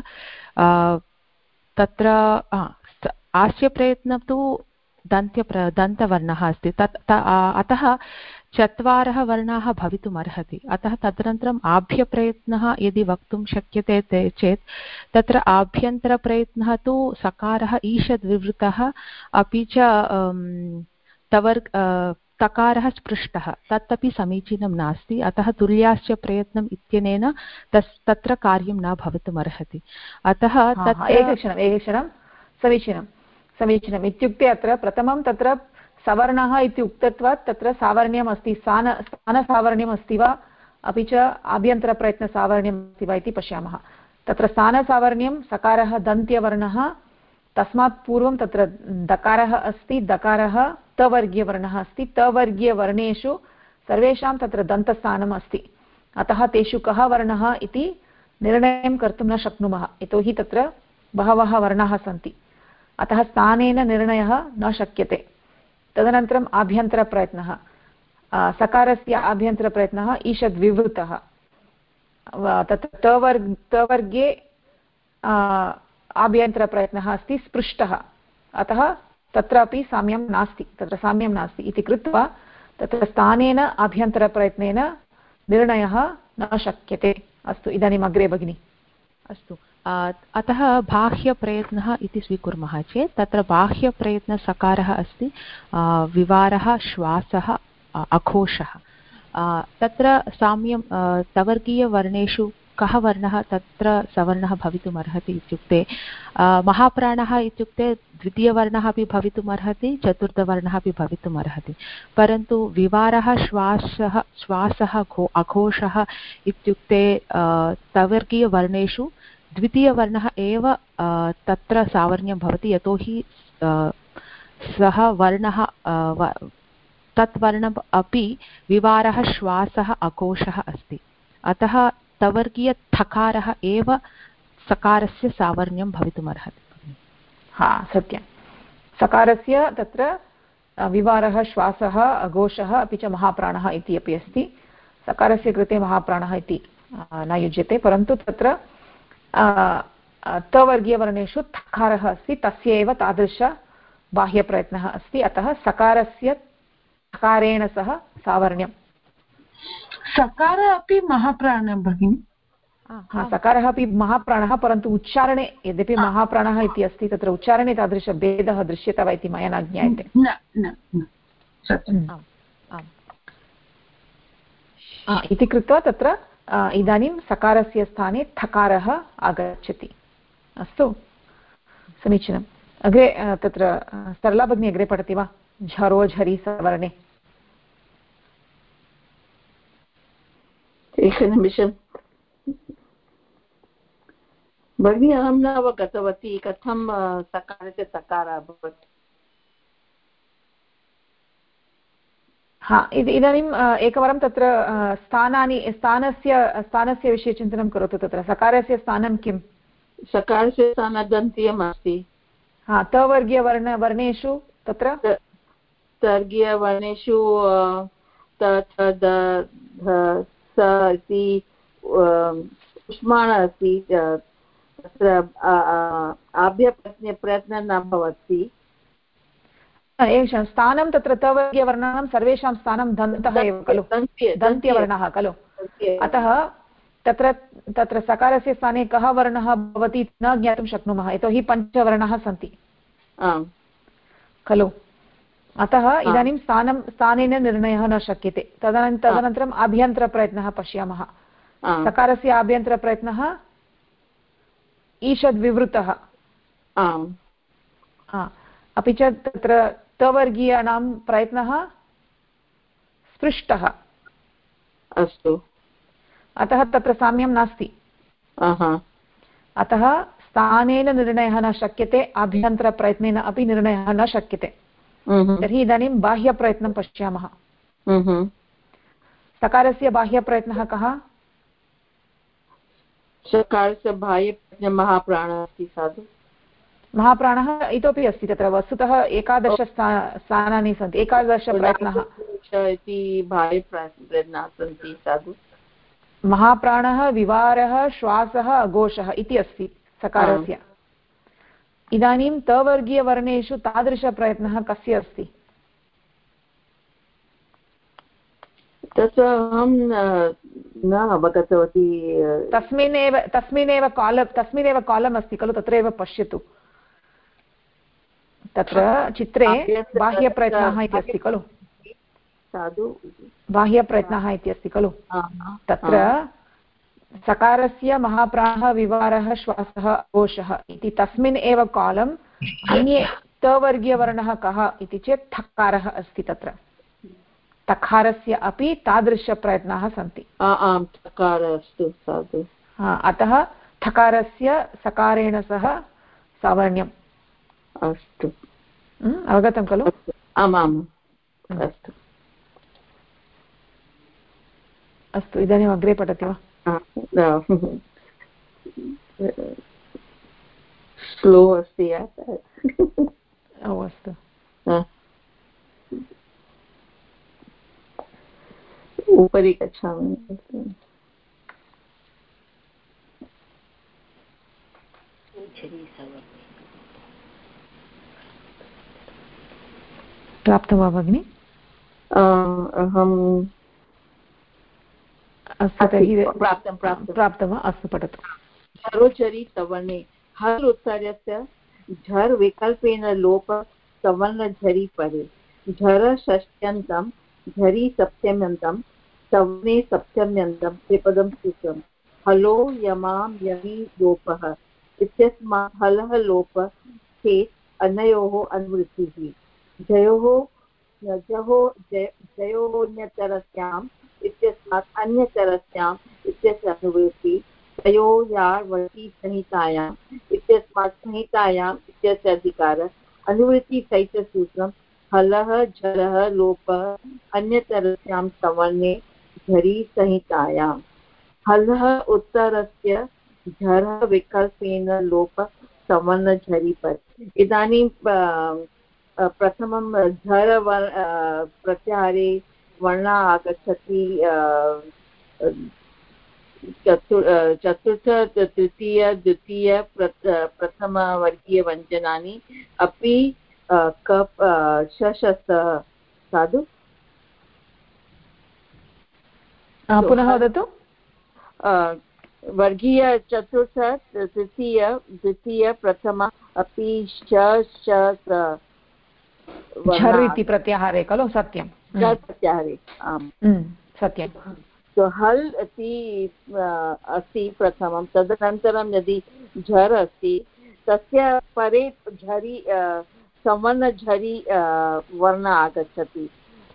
तत्र आस्यप्रयत्नं तु दन्तवर्णः अस्ति अतः चत्वारः वर्णाः भवितुमर्हति। अतः तदनन्तरम् आभ्यप्रयत्नः यदि वक्तुं शक्यते चेत् तत्र आभ्यन्तरप्रयत्नः तु सकारः ईषद्विवृतः अपि च तकारः स्पृष्टः तदपि समीचीनं नास्ति। अतः तुल्याश्च प्रयत्नम् इत्यनेन तत्र कार्यं न भवितुमर्हति। अतः एकक्षणं समीचीनम् इत्युक्ते अत्र प्रथमं तत्र सवर्णः इति उक्तत्वात् तत्र सावर्ण्यम् अस्ति स्थानसावर्ण्यम् अस्ति वा अपि च आभ्यन्तरप्रयत्नसावर्ण्यम् अस्ति वा इति पश्यामः। तत्र स्थानसावर्ण्यं सकारः दन्त्यवर्णः तस्मात् पूर्वं तत्र दकारः अस्ति दकारः तवर्गीयवर्णः अस्ति तवर्गीयवर्णेषु सर्वेषां तत्र दन्तस्थानम् अस्ति। अतः तेषु कः वर्णः इति निर्णयं कर्तुं न शक्नुमः यतोहि तत्र बहवः वर्णाः सन्ति। अतः स्थानेन निर्णयः न शक्यते। तदनन्तरम् आभ्यन्तरप्रयत्नः सकारस्य आभ्यन्तरप्रयत्नः ईषद्विवृतः तत्र तवर्गे आभ्यन्तरप्रयत्नः अस्ति स्पृष्टः अतः तत्रापि साम्यं नास्ति इति कृत्वा तत्र स्थानेन आभ्यन्तरप्रयत्नेन निर्णयः न शक्यते। अस्तु इदानीम् अग्रे भगिनि। अस्तु अतः बाह्यप्रयत्नः इति स्वीकुर्मः चेत् तत्र बाह्यप्रयत्नसकारः अस्ति विवारः श्वासः अघोषः। तत्र साम्यं तवर्गीयवर्णेषु कः वर्णः तत्र सवर्णः भवितुमर्हति इत्युक्ते महाप्राणः इत्युक्ते द्वितीयवर्णः अपि भवितुमर्हति चतुर्थवर्णः अपि भवितुमर्हति। परन्तु विवारः श्वासः अघोषः इत्युक्ते तवर्गीयवर्णेषु द्वितीयवर्णः एव तत्र सावर्ण्यं भवति यतोहि सः वर्णः तत् वर्णम् अपि विवारः श्वासः अघोषः अस्ति। अतः तवर्गीयथकारः एव सकारस्य सावर्ण्यं भवितुमर्हति। सत्यं सकारस्य तत्र विवारः श्वासः अघोषः अपि च महाप्राणः इति अपि अस्ति। सकारस्य कृते महाप्राणः इति न युज्यते परन्तु तत्र तवर्गीयवर्णेषु थकारः अस्ति, तस्य एव तादृश बाह्यप्रयत्नः अस्ति, अतः सकारस्य थकारेण सह सावर्ण्यम्। सकार अपि महाप्राणः भगिनि। सकारः अपि महाप्राणः, परन्तु उच्चारणे यद्यपि महाप्राणः इति अस्ति, तत्र उच्चारणे तादृशभेदः दृश्यते वा इति मया न ज्ञायते। इति कृत्वा तत्र इदानीं सकारस्य स्थाने थकारः आगच्छति। अस्तु, समीचीनम्। अग्रे तत्र सरला भगिनी अग्रे पठति वा? झरो झरि सवर्णे। एकनिमिषं भगिनी, अहं न अवगतवती कथं सकारस्य तकारः अभवत्। इदानीम् एकवारं तत्र स्थानस्य विषये चिन्तनं करोतु। तत्र सकारस्य स्थानं किम्? सकारस्य स्थानं दन्त्यम् अस्ति। तवर्गीयवर्णेषु तत्र तर्गीयवर्णेषु स इति उष्माण अस्ति, तत्र आभ्यप्रयत्नः न भवति। स्थानं तत्र तवर्गीयवर्णानां सर्वेषां स्थानं दन्तः एव खलु, दन्त्यवर्णः खलु। अतः तत्र सकारस्य स्थाने कः वर्णः भवति न ज्ञातुं शक्नुमः, यतोहि पञ्चवर्णाः सन्ति खलु। अतः इदानीं स्थानेन निर्णयः न शक्यते। तदनन्तरम् आभ्यन्तरप्रयत्नः पश्यामः। सकारस्य आभ्यन्तरप्रयत्नः ईषद्विवृतः, अपि च तत्र तवर्गीयाणां प्रयत्नः स्पृष्टः। अस्तु, अतः तत्र साम्यं नास्ति। अतः स्थानेन निर्णयः न शक्यते, आभ्यन्तरप्रयत्नेन अपि निर्णयः न शक्यते। तर्हि इदानीं बाह्यप्रयत्नं पश्यामः। सकारस्य बाह्यप्रयत्नः कः? सकारस्य बाह्यप्रयत्नः महाप्राणः अस्ति। साधु, महाप्राणः इतोपि अस्ति तत्र। वस्तुतः 11 स्थानानि सन्ति, 11 प्रयत्नः इति बाह्यप्रयत्नाः सन्ति। साधु, महाप्राणः, विवारः, श्वासः, अघोषः इति अस्ति सकारस्य। इदानीं तवर्गीयवर्णेषु तादृशप्रयत्नः कस्य अस्ति? तत् अहं न अवगतवती। तस्मिन्नेव कालम् अस्ति खलु, तत्रैव पश्यतु। तत्र चित्रे बाह्यप्रयत्नः इति अस्ति खलु, बाह्यप्रयत्नः इति अस्ति खलु। तत्र सकारस्य महाप्राणः, विवारः, श्वासः, अघोषः इति तस्मिन् एव कालम् अन्ये तवर्गीयवर्णः कः इति चेत् थकारः अस्ति। तत्र तकारस्य अपि तादृशप्रयत्नाः सन्ति। अतः थकारस्य सकारेण सह सावर्ण्यम्। अस्तु, अवगतं खलु? आमाम्, अस्तु अस्तु। इदानीम् अग्रे पठति वा? स्लो अस्ति। अस्तु, उपरि गच्छामि। प्राप्तं वा भगिनि? अहम् अस्तु, तर्हि प्राप्तं वा? अस्तु, पठतु। झरोझरि सवर्णे हल् उत्तरस्य झर् विकल्पेन लोप सवर्ण झरि परे। झर षष्ट्यन्तं, झरि सप्तम्यन्तं, सवर्णे सप्तम्यन्तं त्रिपदं सूत्रम्। हलो यमां यमि लोपः इत्यस्मात् हलः लोप चेत् अनयोः अनुवृत्तिः। जयोन्यतरस्याम् इत्यस्मात् अन्यतरस्याम् इत्यस्य अनुवृत्तिः। तयोर्यावर्ति संहितायाम् इत्यस्मात् संहितायाम् इत्यस्य अधिकारः। अनुवृत्तिसहितसूत्रं हलः झरः लोपः अन्यतरस्यां सवर्णे झरि संहितायाम्। हलः उत्तरस्य झरः विकल्पेन लोप सवर्ण झरि पर। इदानीं प्रथमं झर प्रत्याहारे वर्ण आगच्छति चतुर्थ तृतीय द्वितीय प्रथमवर्गीयव्यञ्जनानि अपि कप् शशस् साधु पुनः वदतु वर्गीय चतुर्थ तृतीय द्वितीय प्रथम अपि झर् इति प्रत्याहारे खलु सत्यं प्रत्याहारे आम् सत्यं हल् इति अस्ति प्रथमं तदनन्तरं यदि झर् अस्ति तस्य परे झरि संवर्णझरि वर्ण आगच्छति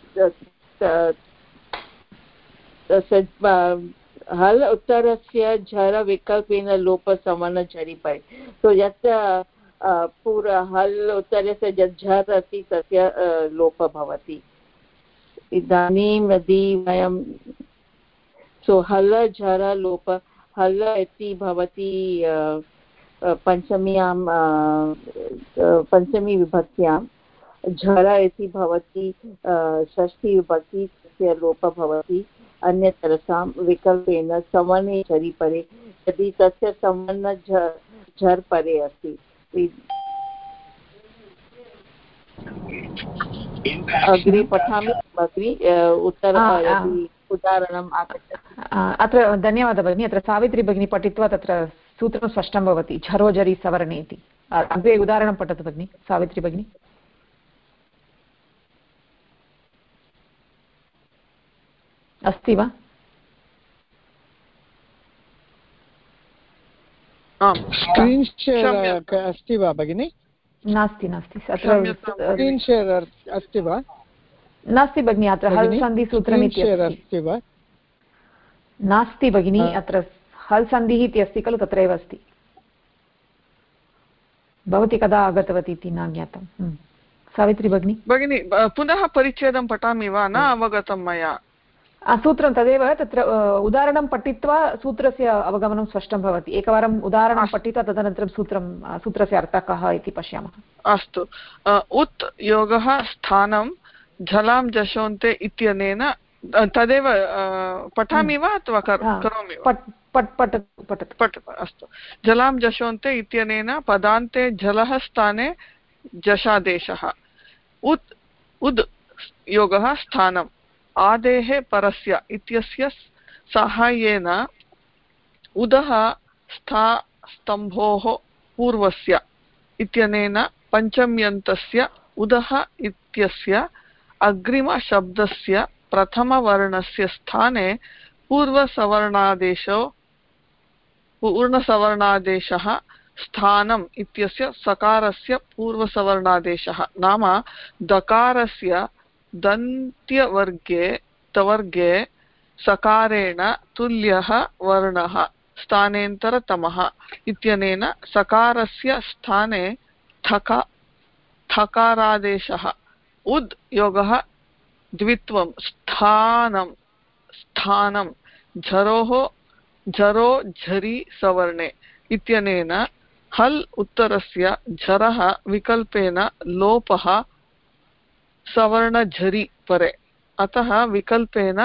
हल् उत्तरस्य झर विकल्पेन लोपसवर्णझरि परे तो यत् हल् उत्तरस्य यत् झर् अस्ति तस्य लोपः भवति इदानीं यदि वयं हल झर लोप हल इति भवति पञ्चमी विभक्त्यां झर इति भवति षष्ठी विभक्ति तस्य लोपः भवति अन्यतरसां विकल्पेन सवर्णे झरि परे यदि तस्य सवर्ण झर् परे अस्ति अग्रे पठामि भगिनि उदाहरणम् आगच्छति अत्र धन्यवादः भगिनि अत्र सावित्री भगिनी पठित्वा तत्र सूत्रं स्पष्टं भवति झरोझरि सवर्णे इति अग्रे उदाहरणं पठतु भगिनि सावित्री भगिनी अस्ति वा स्क्रीन् शेर् अस्ति वा भगिनि नास्ति नास्ति अत्र स्क्रीन् शेर् अस्ति वा नास्ति भगिनि अत्र हल् सन्धिसूत्रम् इति अस्ति वा नास्ति भगिनि अत्र हल् सन्धिः इति अस्ति खलु तत्रैव अस्ति भवती कदा आगतवती इति न ज्ञातं सावित्री भगिनी पुनः परिच्छेदं पठामि वा न अवगतं मया सूत्रं तदेव तत्र उदाहरणं पठित्वा सूत्रस्य अवगमनं स्पष्टं भवति एकवारम् उदाहरणं पठित्वा तदनन्तरं सूत्रस्य अर्थः कः इति पश्यामः अस्तु उत् योगः स्थानं झलां जशोन्ते इत्यनेन तदेव पठामि वा अथवा करोमि पठतु अस्तु झलां जशोन्ते इत्यनेन पदान्ते झलः स्थाने जशादेशः उद् योगः स्थानम् आदेः परस्य इत्यस्य साहाय्येन उदः स्तम्भोः पूर्वस्य इत्यनेन पञ्चम्यन्तस्य उदः इत्यस्य अग्रिमशब्दस्य प्रथमवर्णस्य स्थाने पूर्णसवर्णादेशः स्थानम् इत्यस्य सकारस्य पूर्वसवर्णादेशः नाम दकारस्य दन्त्यवर्गे सकारेण तुल्यः वर्णः स्थानेन्तरतमः इत्यनेन सकारस्य स्थाने ठकारादेशः उद् योगः द्वित्वं स्थानं झरो झरि सवर्णे इत्यनेन हल् उत्तरस्य झरः विकल्पेन लोपः सवर्णझरि परे अतः विकल्पेन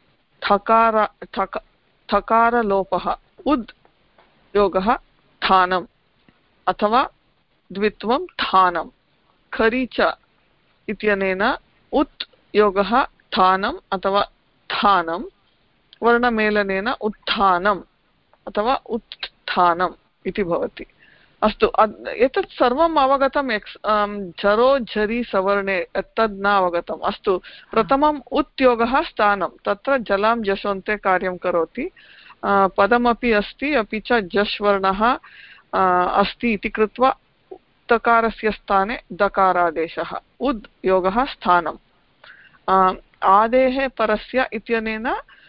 ठकारलोपः उद् योगः स्थानम् अथवा द्वित्वं स्थानं खरि च इत्यनेन उत् योगः स्थानम् अथवा स्थानं वर्णमेलनेन उत्थानम् अथवा उत्थानम् इति भवति अस्तु एतत् सर्वम् अवगतम् झरो झरि सवर्णे तद् न अवगतम् अस्तु प्रथमम् उत्योगः स्थानं तत्र जलां जशोन्ते कार्यं करोति पदमपि अस्ति अपि च जश् वर्णः अस्ति इति कृत्वा तकारस्य स्थाने दकारादेशः उद् योगः स्थानम् आदेः परस्य इत्यनेन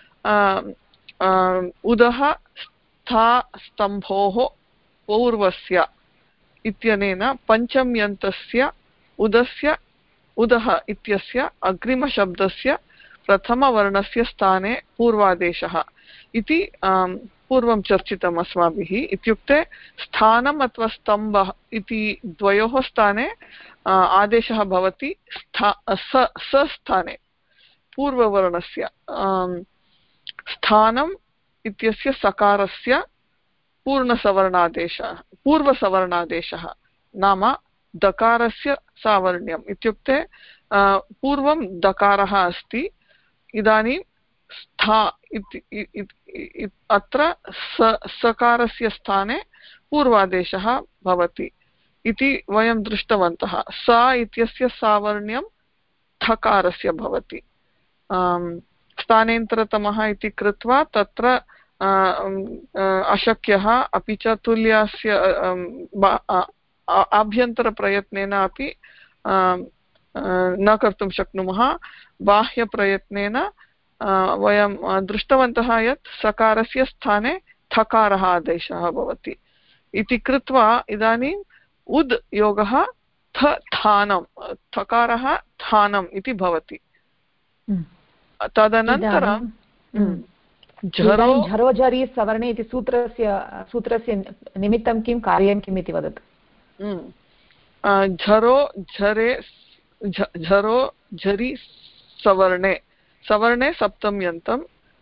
उदः स्तम्भोः पूर्वस्य इत्यनेन पञ्चम्यन्तस्य उदः इत्यस्य अग्रिमशब्दस्य प्रथमवर्णस्य स्थाने पूर्वादेशः इति पूर्वं चर्चितम् अस्माभिः इत्युक्ते स्थानम् अथवा स्तम्भः इति द्वयोः स्थाने आदेशः भवति स्थाने पूर्ववर्णस्य स्थानं इत्यस्य सकारस्य पूर्वसवर्णादेशः नाम दकारस्य सावर्ण्यम् इत्युक्ते पूर्वं दकारः अस्ति, इदानीं स्था अत्र सकारस्य स्थाने पूर्वादेशः भवति इति वयं दृष्टवन्तः। सा इत्यस्य सावर्ण्यं थकारस्य भवति। स्थानेन्तरतमः इति कृत्वा तत्र अशक्यः अपि च तुल्यस्य आभ्यन्तरप्रयत्नेन अपि न कर्तुं शक्नुमः। बाह्यप्रयत्नेन वयं दृष्टवन्तः यत् सकारस्य स्थाने थकारः आदेशः भवति इति कृत्वा इदानीम् उद् योगः थानं, थकारः थानम् इति भवति। तदनन्तरं झरोझरि सवर्णे इति सूत्रस्य निमित्तं किं, कार्यं किम् इति वदतु। झरो झरि सवर्णे, सवर्णे सप्तम्यन्तं,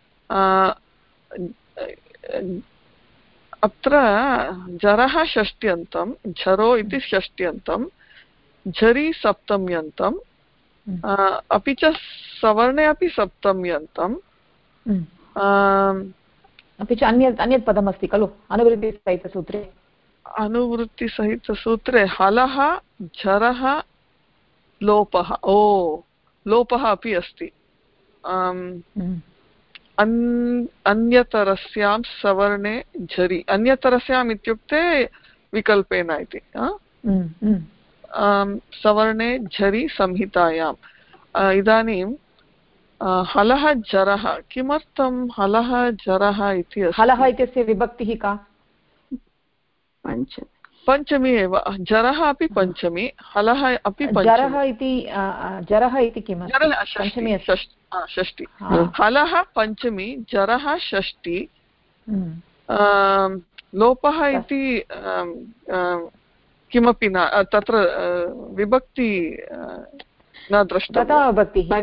अत्र जरः षष्ट्यन्तं, झरो इति षष्ट्यन्तं, झरि सप्तम्यन्तं, अपि च सवर्णे अपि सप्तम्यन्तम्, अपि च अन्यत् पदमस्ति खलु अनुवृत्तिसहितसूत्रे। अनुवृत्तिसहितसूत्रे हलः झरः लोपः, लोपः अपि अस्ति। अन्यतरस्यां सवर्णे झरि, अन्यतरस्याम् इत्युक्ते विकल्पेन इति, सवर्णे झरि संहितायाम्। इदानीं हलः जरः, किमर्थं हलः जरः इति? हलः इत्यस्य विभक्तिः का? पञ्चमी एव, जरः अपि पञ्चमी, हलः अपि पञ्चमी। जरः इति किम्? षष्टि। हलः पञ्चमी, जरः षष्टि, लोपः इति किमपि न, तत्र विभक्ति न दृष्टं।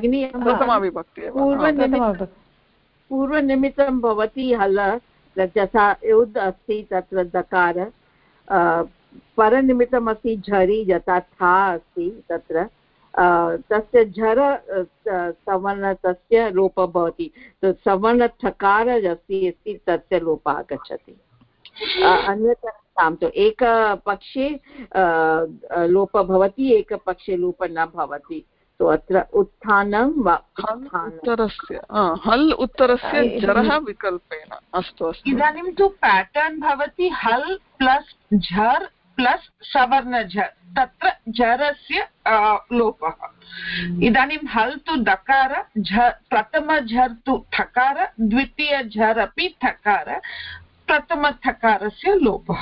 पूर्वनिमित्तं भवति हल, यथा युद् अस्ति तत्र दकार, परनिमित्तमस्ति झरि, यथा था अस्ति तत्र तस्य झर सवर्ण तस्य लोपः भवति, सवर्णठकार अस्ति तस्य लोपः आगच्छति। अन्यथा तु एकपक्षे लोपः भवति, एकपक्षे लोपः न भवति। तो अत्र उत्थानं हल् उत्तरस्य जरः विकल्पेन। अस्तु अस्तु। इदानीं तु पैटर्न् भवति हल् प्लस् झर् प्लस् सवर्ण झर्, तत्र झरस्य लोपः। इदानीं हल् तु दकार, प्रथम झर् तु ठकार, द्वितीय झर् अपि ठकार, प्रथम ठकारस्य लोपः।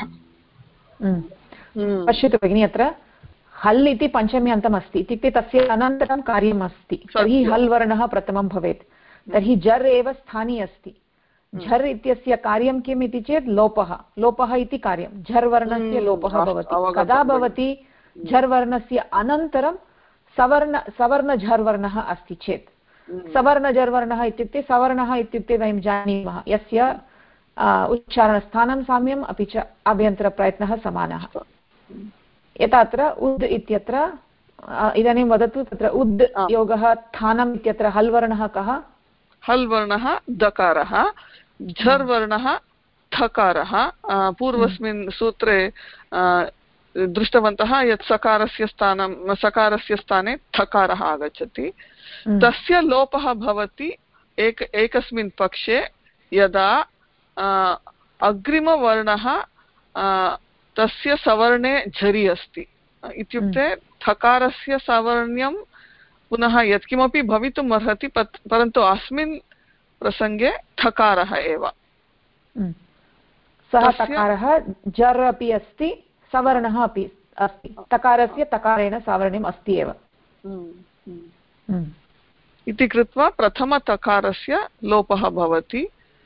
पश्यतु भगिनि, अत्र हल् इति पञ्चमी अन्तम् अस्ति, इत्युक्ते तस्य अनन्तरं कार्यम् अस्ति, तर्हि हल् वर्णः प्रथमं भवेत्। तर्हि झर् एव स्थानी अस्ति। झर् इत्यस्य कार्यं किम् इति चेत् लोपः इति कार्यं। झर् वर्णस्य लोपः भवति। कदा भवति? झर् वर्णस्य अनन्तरं सवर्ण झर् वर्णः अस्ति चेत्। सवर्ण झर् वर्णः इत्युक्ते, सवर्णः इत्युक्ते वयं जानीमः यस्य उच्चारणस्थानं साम्यम् अपि च आभ्यन्तरप्रयत्नः समानः। यथा अत्र उद् इत्यत्र, इदानीं वदतु, तत्र उद् योगः थानम् इत्यत्र हल् वर्णः कः? हल् वर्णः दकारः, झर् वर्णः थकारः। पूर्वस्मिन् सूत्रे दृष्टवन्तः यत् सकारस्य स्थाने थकारः आगच्छति, तस्य लोपः भवति एकस्मिन् पक्षे यदा अग्रिमवर्णः तस्य सवर्णे झरि अस्ति, इत्युक्ते थकारस्य सावर्ण्यं पुनः यत्किमपि भवितुम् अर्हति, परन्तु अस्मिन् प्रसङ्गे थकारः एव। सः थकारः झर् अपि अस्ति, सवर्णः अपि अस्ति, तकारस्य तकारेण सावर्ण्यम् अस्ति एव इति कृत्वा प्रथमतकारस्य लोपः भवति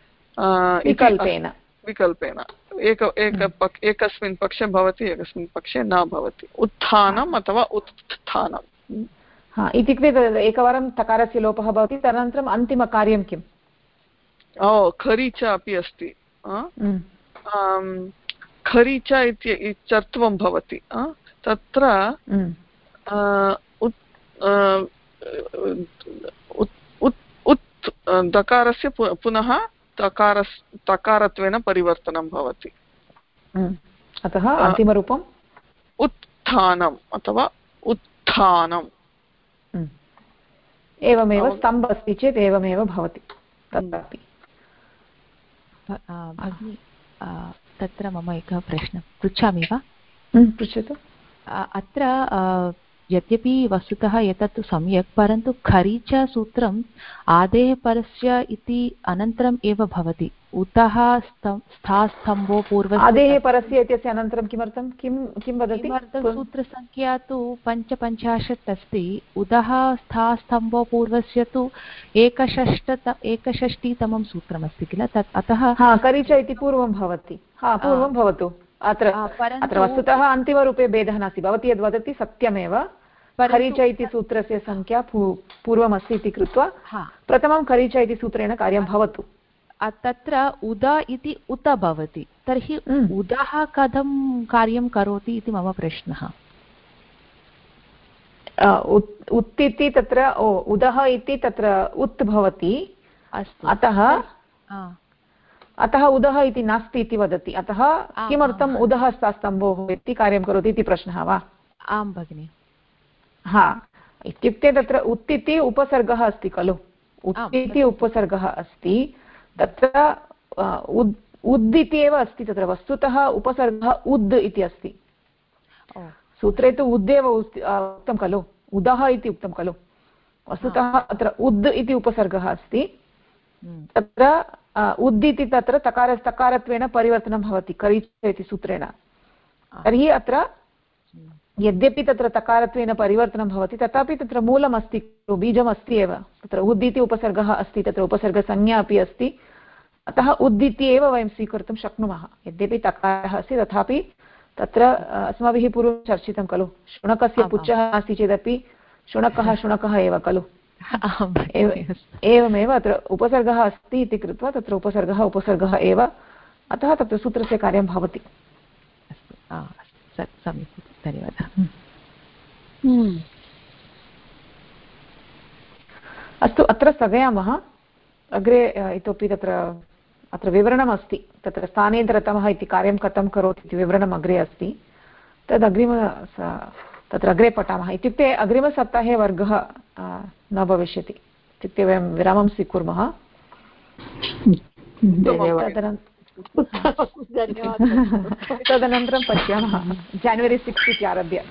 विकल्पेन। एकस्मिन् पक्षे भवति, एकस्मिन् पक्षे न भवति। उत्थानम् अथवा उत्थानम्। इत्युक्ते एकवारं तकारस्य लोपः भवति, तदनन्तरम् अन्तिमकार्यं किम्? खरीचा अपि अस्ति खरीचा इति चर्त्वं भवति तत्र उत् दकारस्य पुनः तकारत्वेन परिवर्तनं भवति अतः अन्तिमरूपम् उत्थानम् अथवा उत्थानम् एवमेव स्तम्भ अस्ति चेत् एवमेव भवति तत्रापि भगिनी तत्र मम एकः प्रश्नः पृच्छामि वा पृच्छतु अत्र यद्यपि वस्तुतः एतत् सम्यक् परन्तु खरीचा सूत्रम् आदेः परस्य इति अनन्तरम् एव भवति उतः स्थास्तम्भो पूर्वस्य आदेः परस्य इत्यस्य अनन्तरं किमर्थं किं वदति सूत्रसङ्ख्या तु 55 अस्ति उतः स्थास्तम्भो पूर्वस्य तु 61तमं सूत्रमस्ति किल तत् अतः खरीचा इति पूर्वं भवति पूर्वं भवतु अत्र वस्तुतः अन्तिमरूपे भेदः नास्ति भवती यद् वदति सत्यमेव खरीचा इति सूत्रस्य संख्या पूर्वमस्ति इति कृत्वा प्रथमं खरीचा इति सूत्रेण कार्यं भवतु तत्र उद इति उत भवति तर्हि उदः कथं कार्यं करोति इति मम प्रश्नः उत्तिति तत्र उदः इति तत्र उत् भवति अतः उदः इति नास्ति इति वदति अतः किमर्थम् उदः स्तम्भोः इति कार्यं करोति इति प्रश्नः वा आं भगिनि इत्युक्ते तत्र उत्तिति उपसर्गः अस्ति खलु उत्तिति उपसर्गः अस्ति तत्र उद् इति एव अस्ति तत्र वस्तुतः उपसर्गः उद् इति अस्ति सूत्रे तु उद्देव उक्तं खलु उदः इति उक्तं खलु वस्तुतः अत्र उद् इति उपसर्गः अस्ति तत्र उद् इति तत्र तकारत्वेन परिवर्तनं भवति खरीचा इति सूत्रेण तर्हि अत्र यद्यपि तत्र तकारत्वेन परिवर्तनं भवति तथापि तत्र मूलमस्ति बीजमस्ति एव तत्र उद् इति उपसर्गः अस्ति तत्र उपसर्गसंज्ञा अपि अस्ति अतः उद् इति एव वयं स्वीकर्तुं शक्नुमः यद्यपि तकारः अस्ति तथापि तत्र अस्माभिः पूर्वं चर्चितं खलु शुनकस्य पुच्छः अस्ति चेदपि शुनकः एव खलु एवमेव अत्र उपसर्गः अस्ति इति कृत्वा तत्र उपसर्गः एव अतः तत्र सूत्रस्य कार्यं भवति सम्यक् धन्यवादः अस्तु अत्र स्थगयामः अग्रे इतोपि तत्र अत्र विवरणमस्ति तत्र स्थानेन्तरतमः इति कार्यं कथं करोति इति विवरणम् अग्रे अस्ति तद् तत्र अग्रे पठामः इत्युक्ते अग्रिमसप्ताहे वर्गः न भविष्यति इत्युक्ते वयं विरामं स्वीकुर्मः तदनन्तरं पश्यामः जान्वरि 6 इति आरभ्य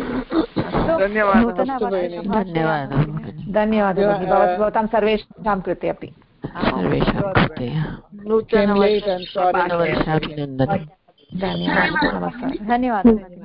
धन्यवादः भवतां सर्वेषां कृते अपि नूतनवर्षाभिनन्दनं धन्यवादः नमस्कारः धन्यवादः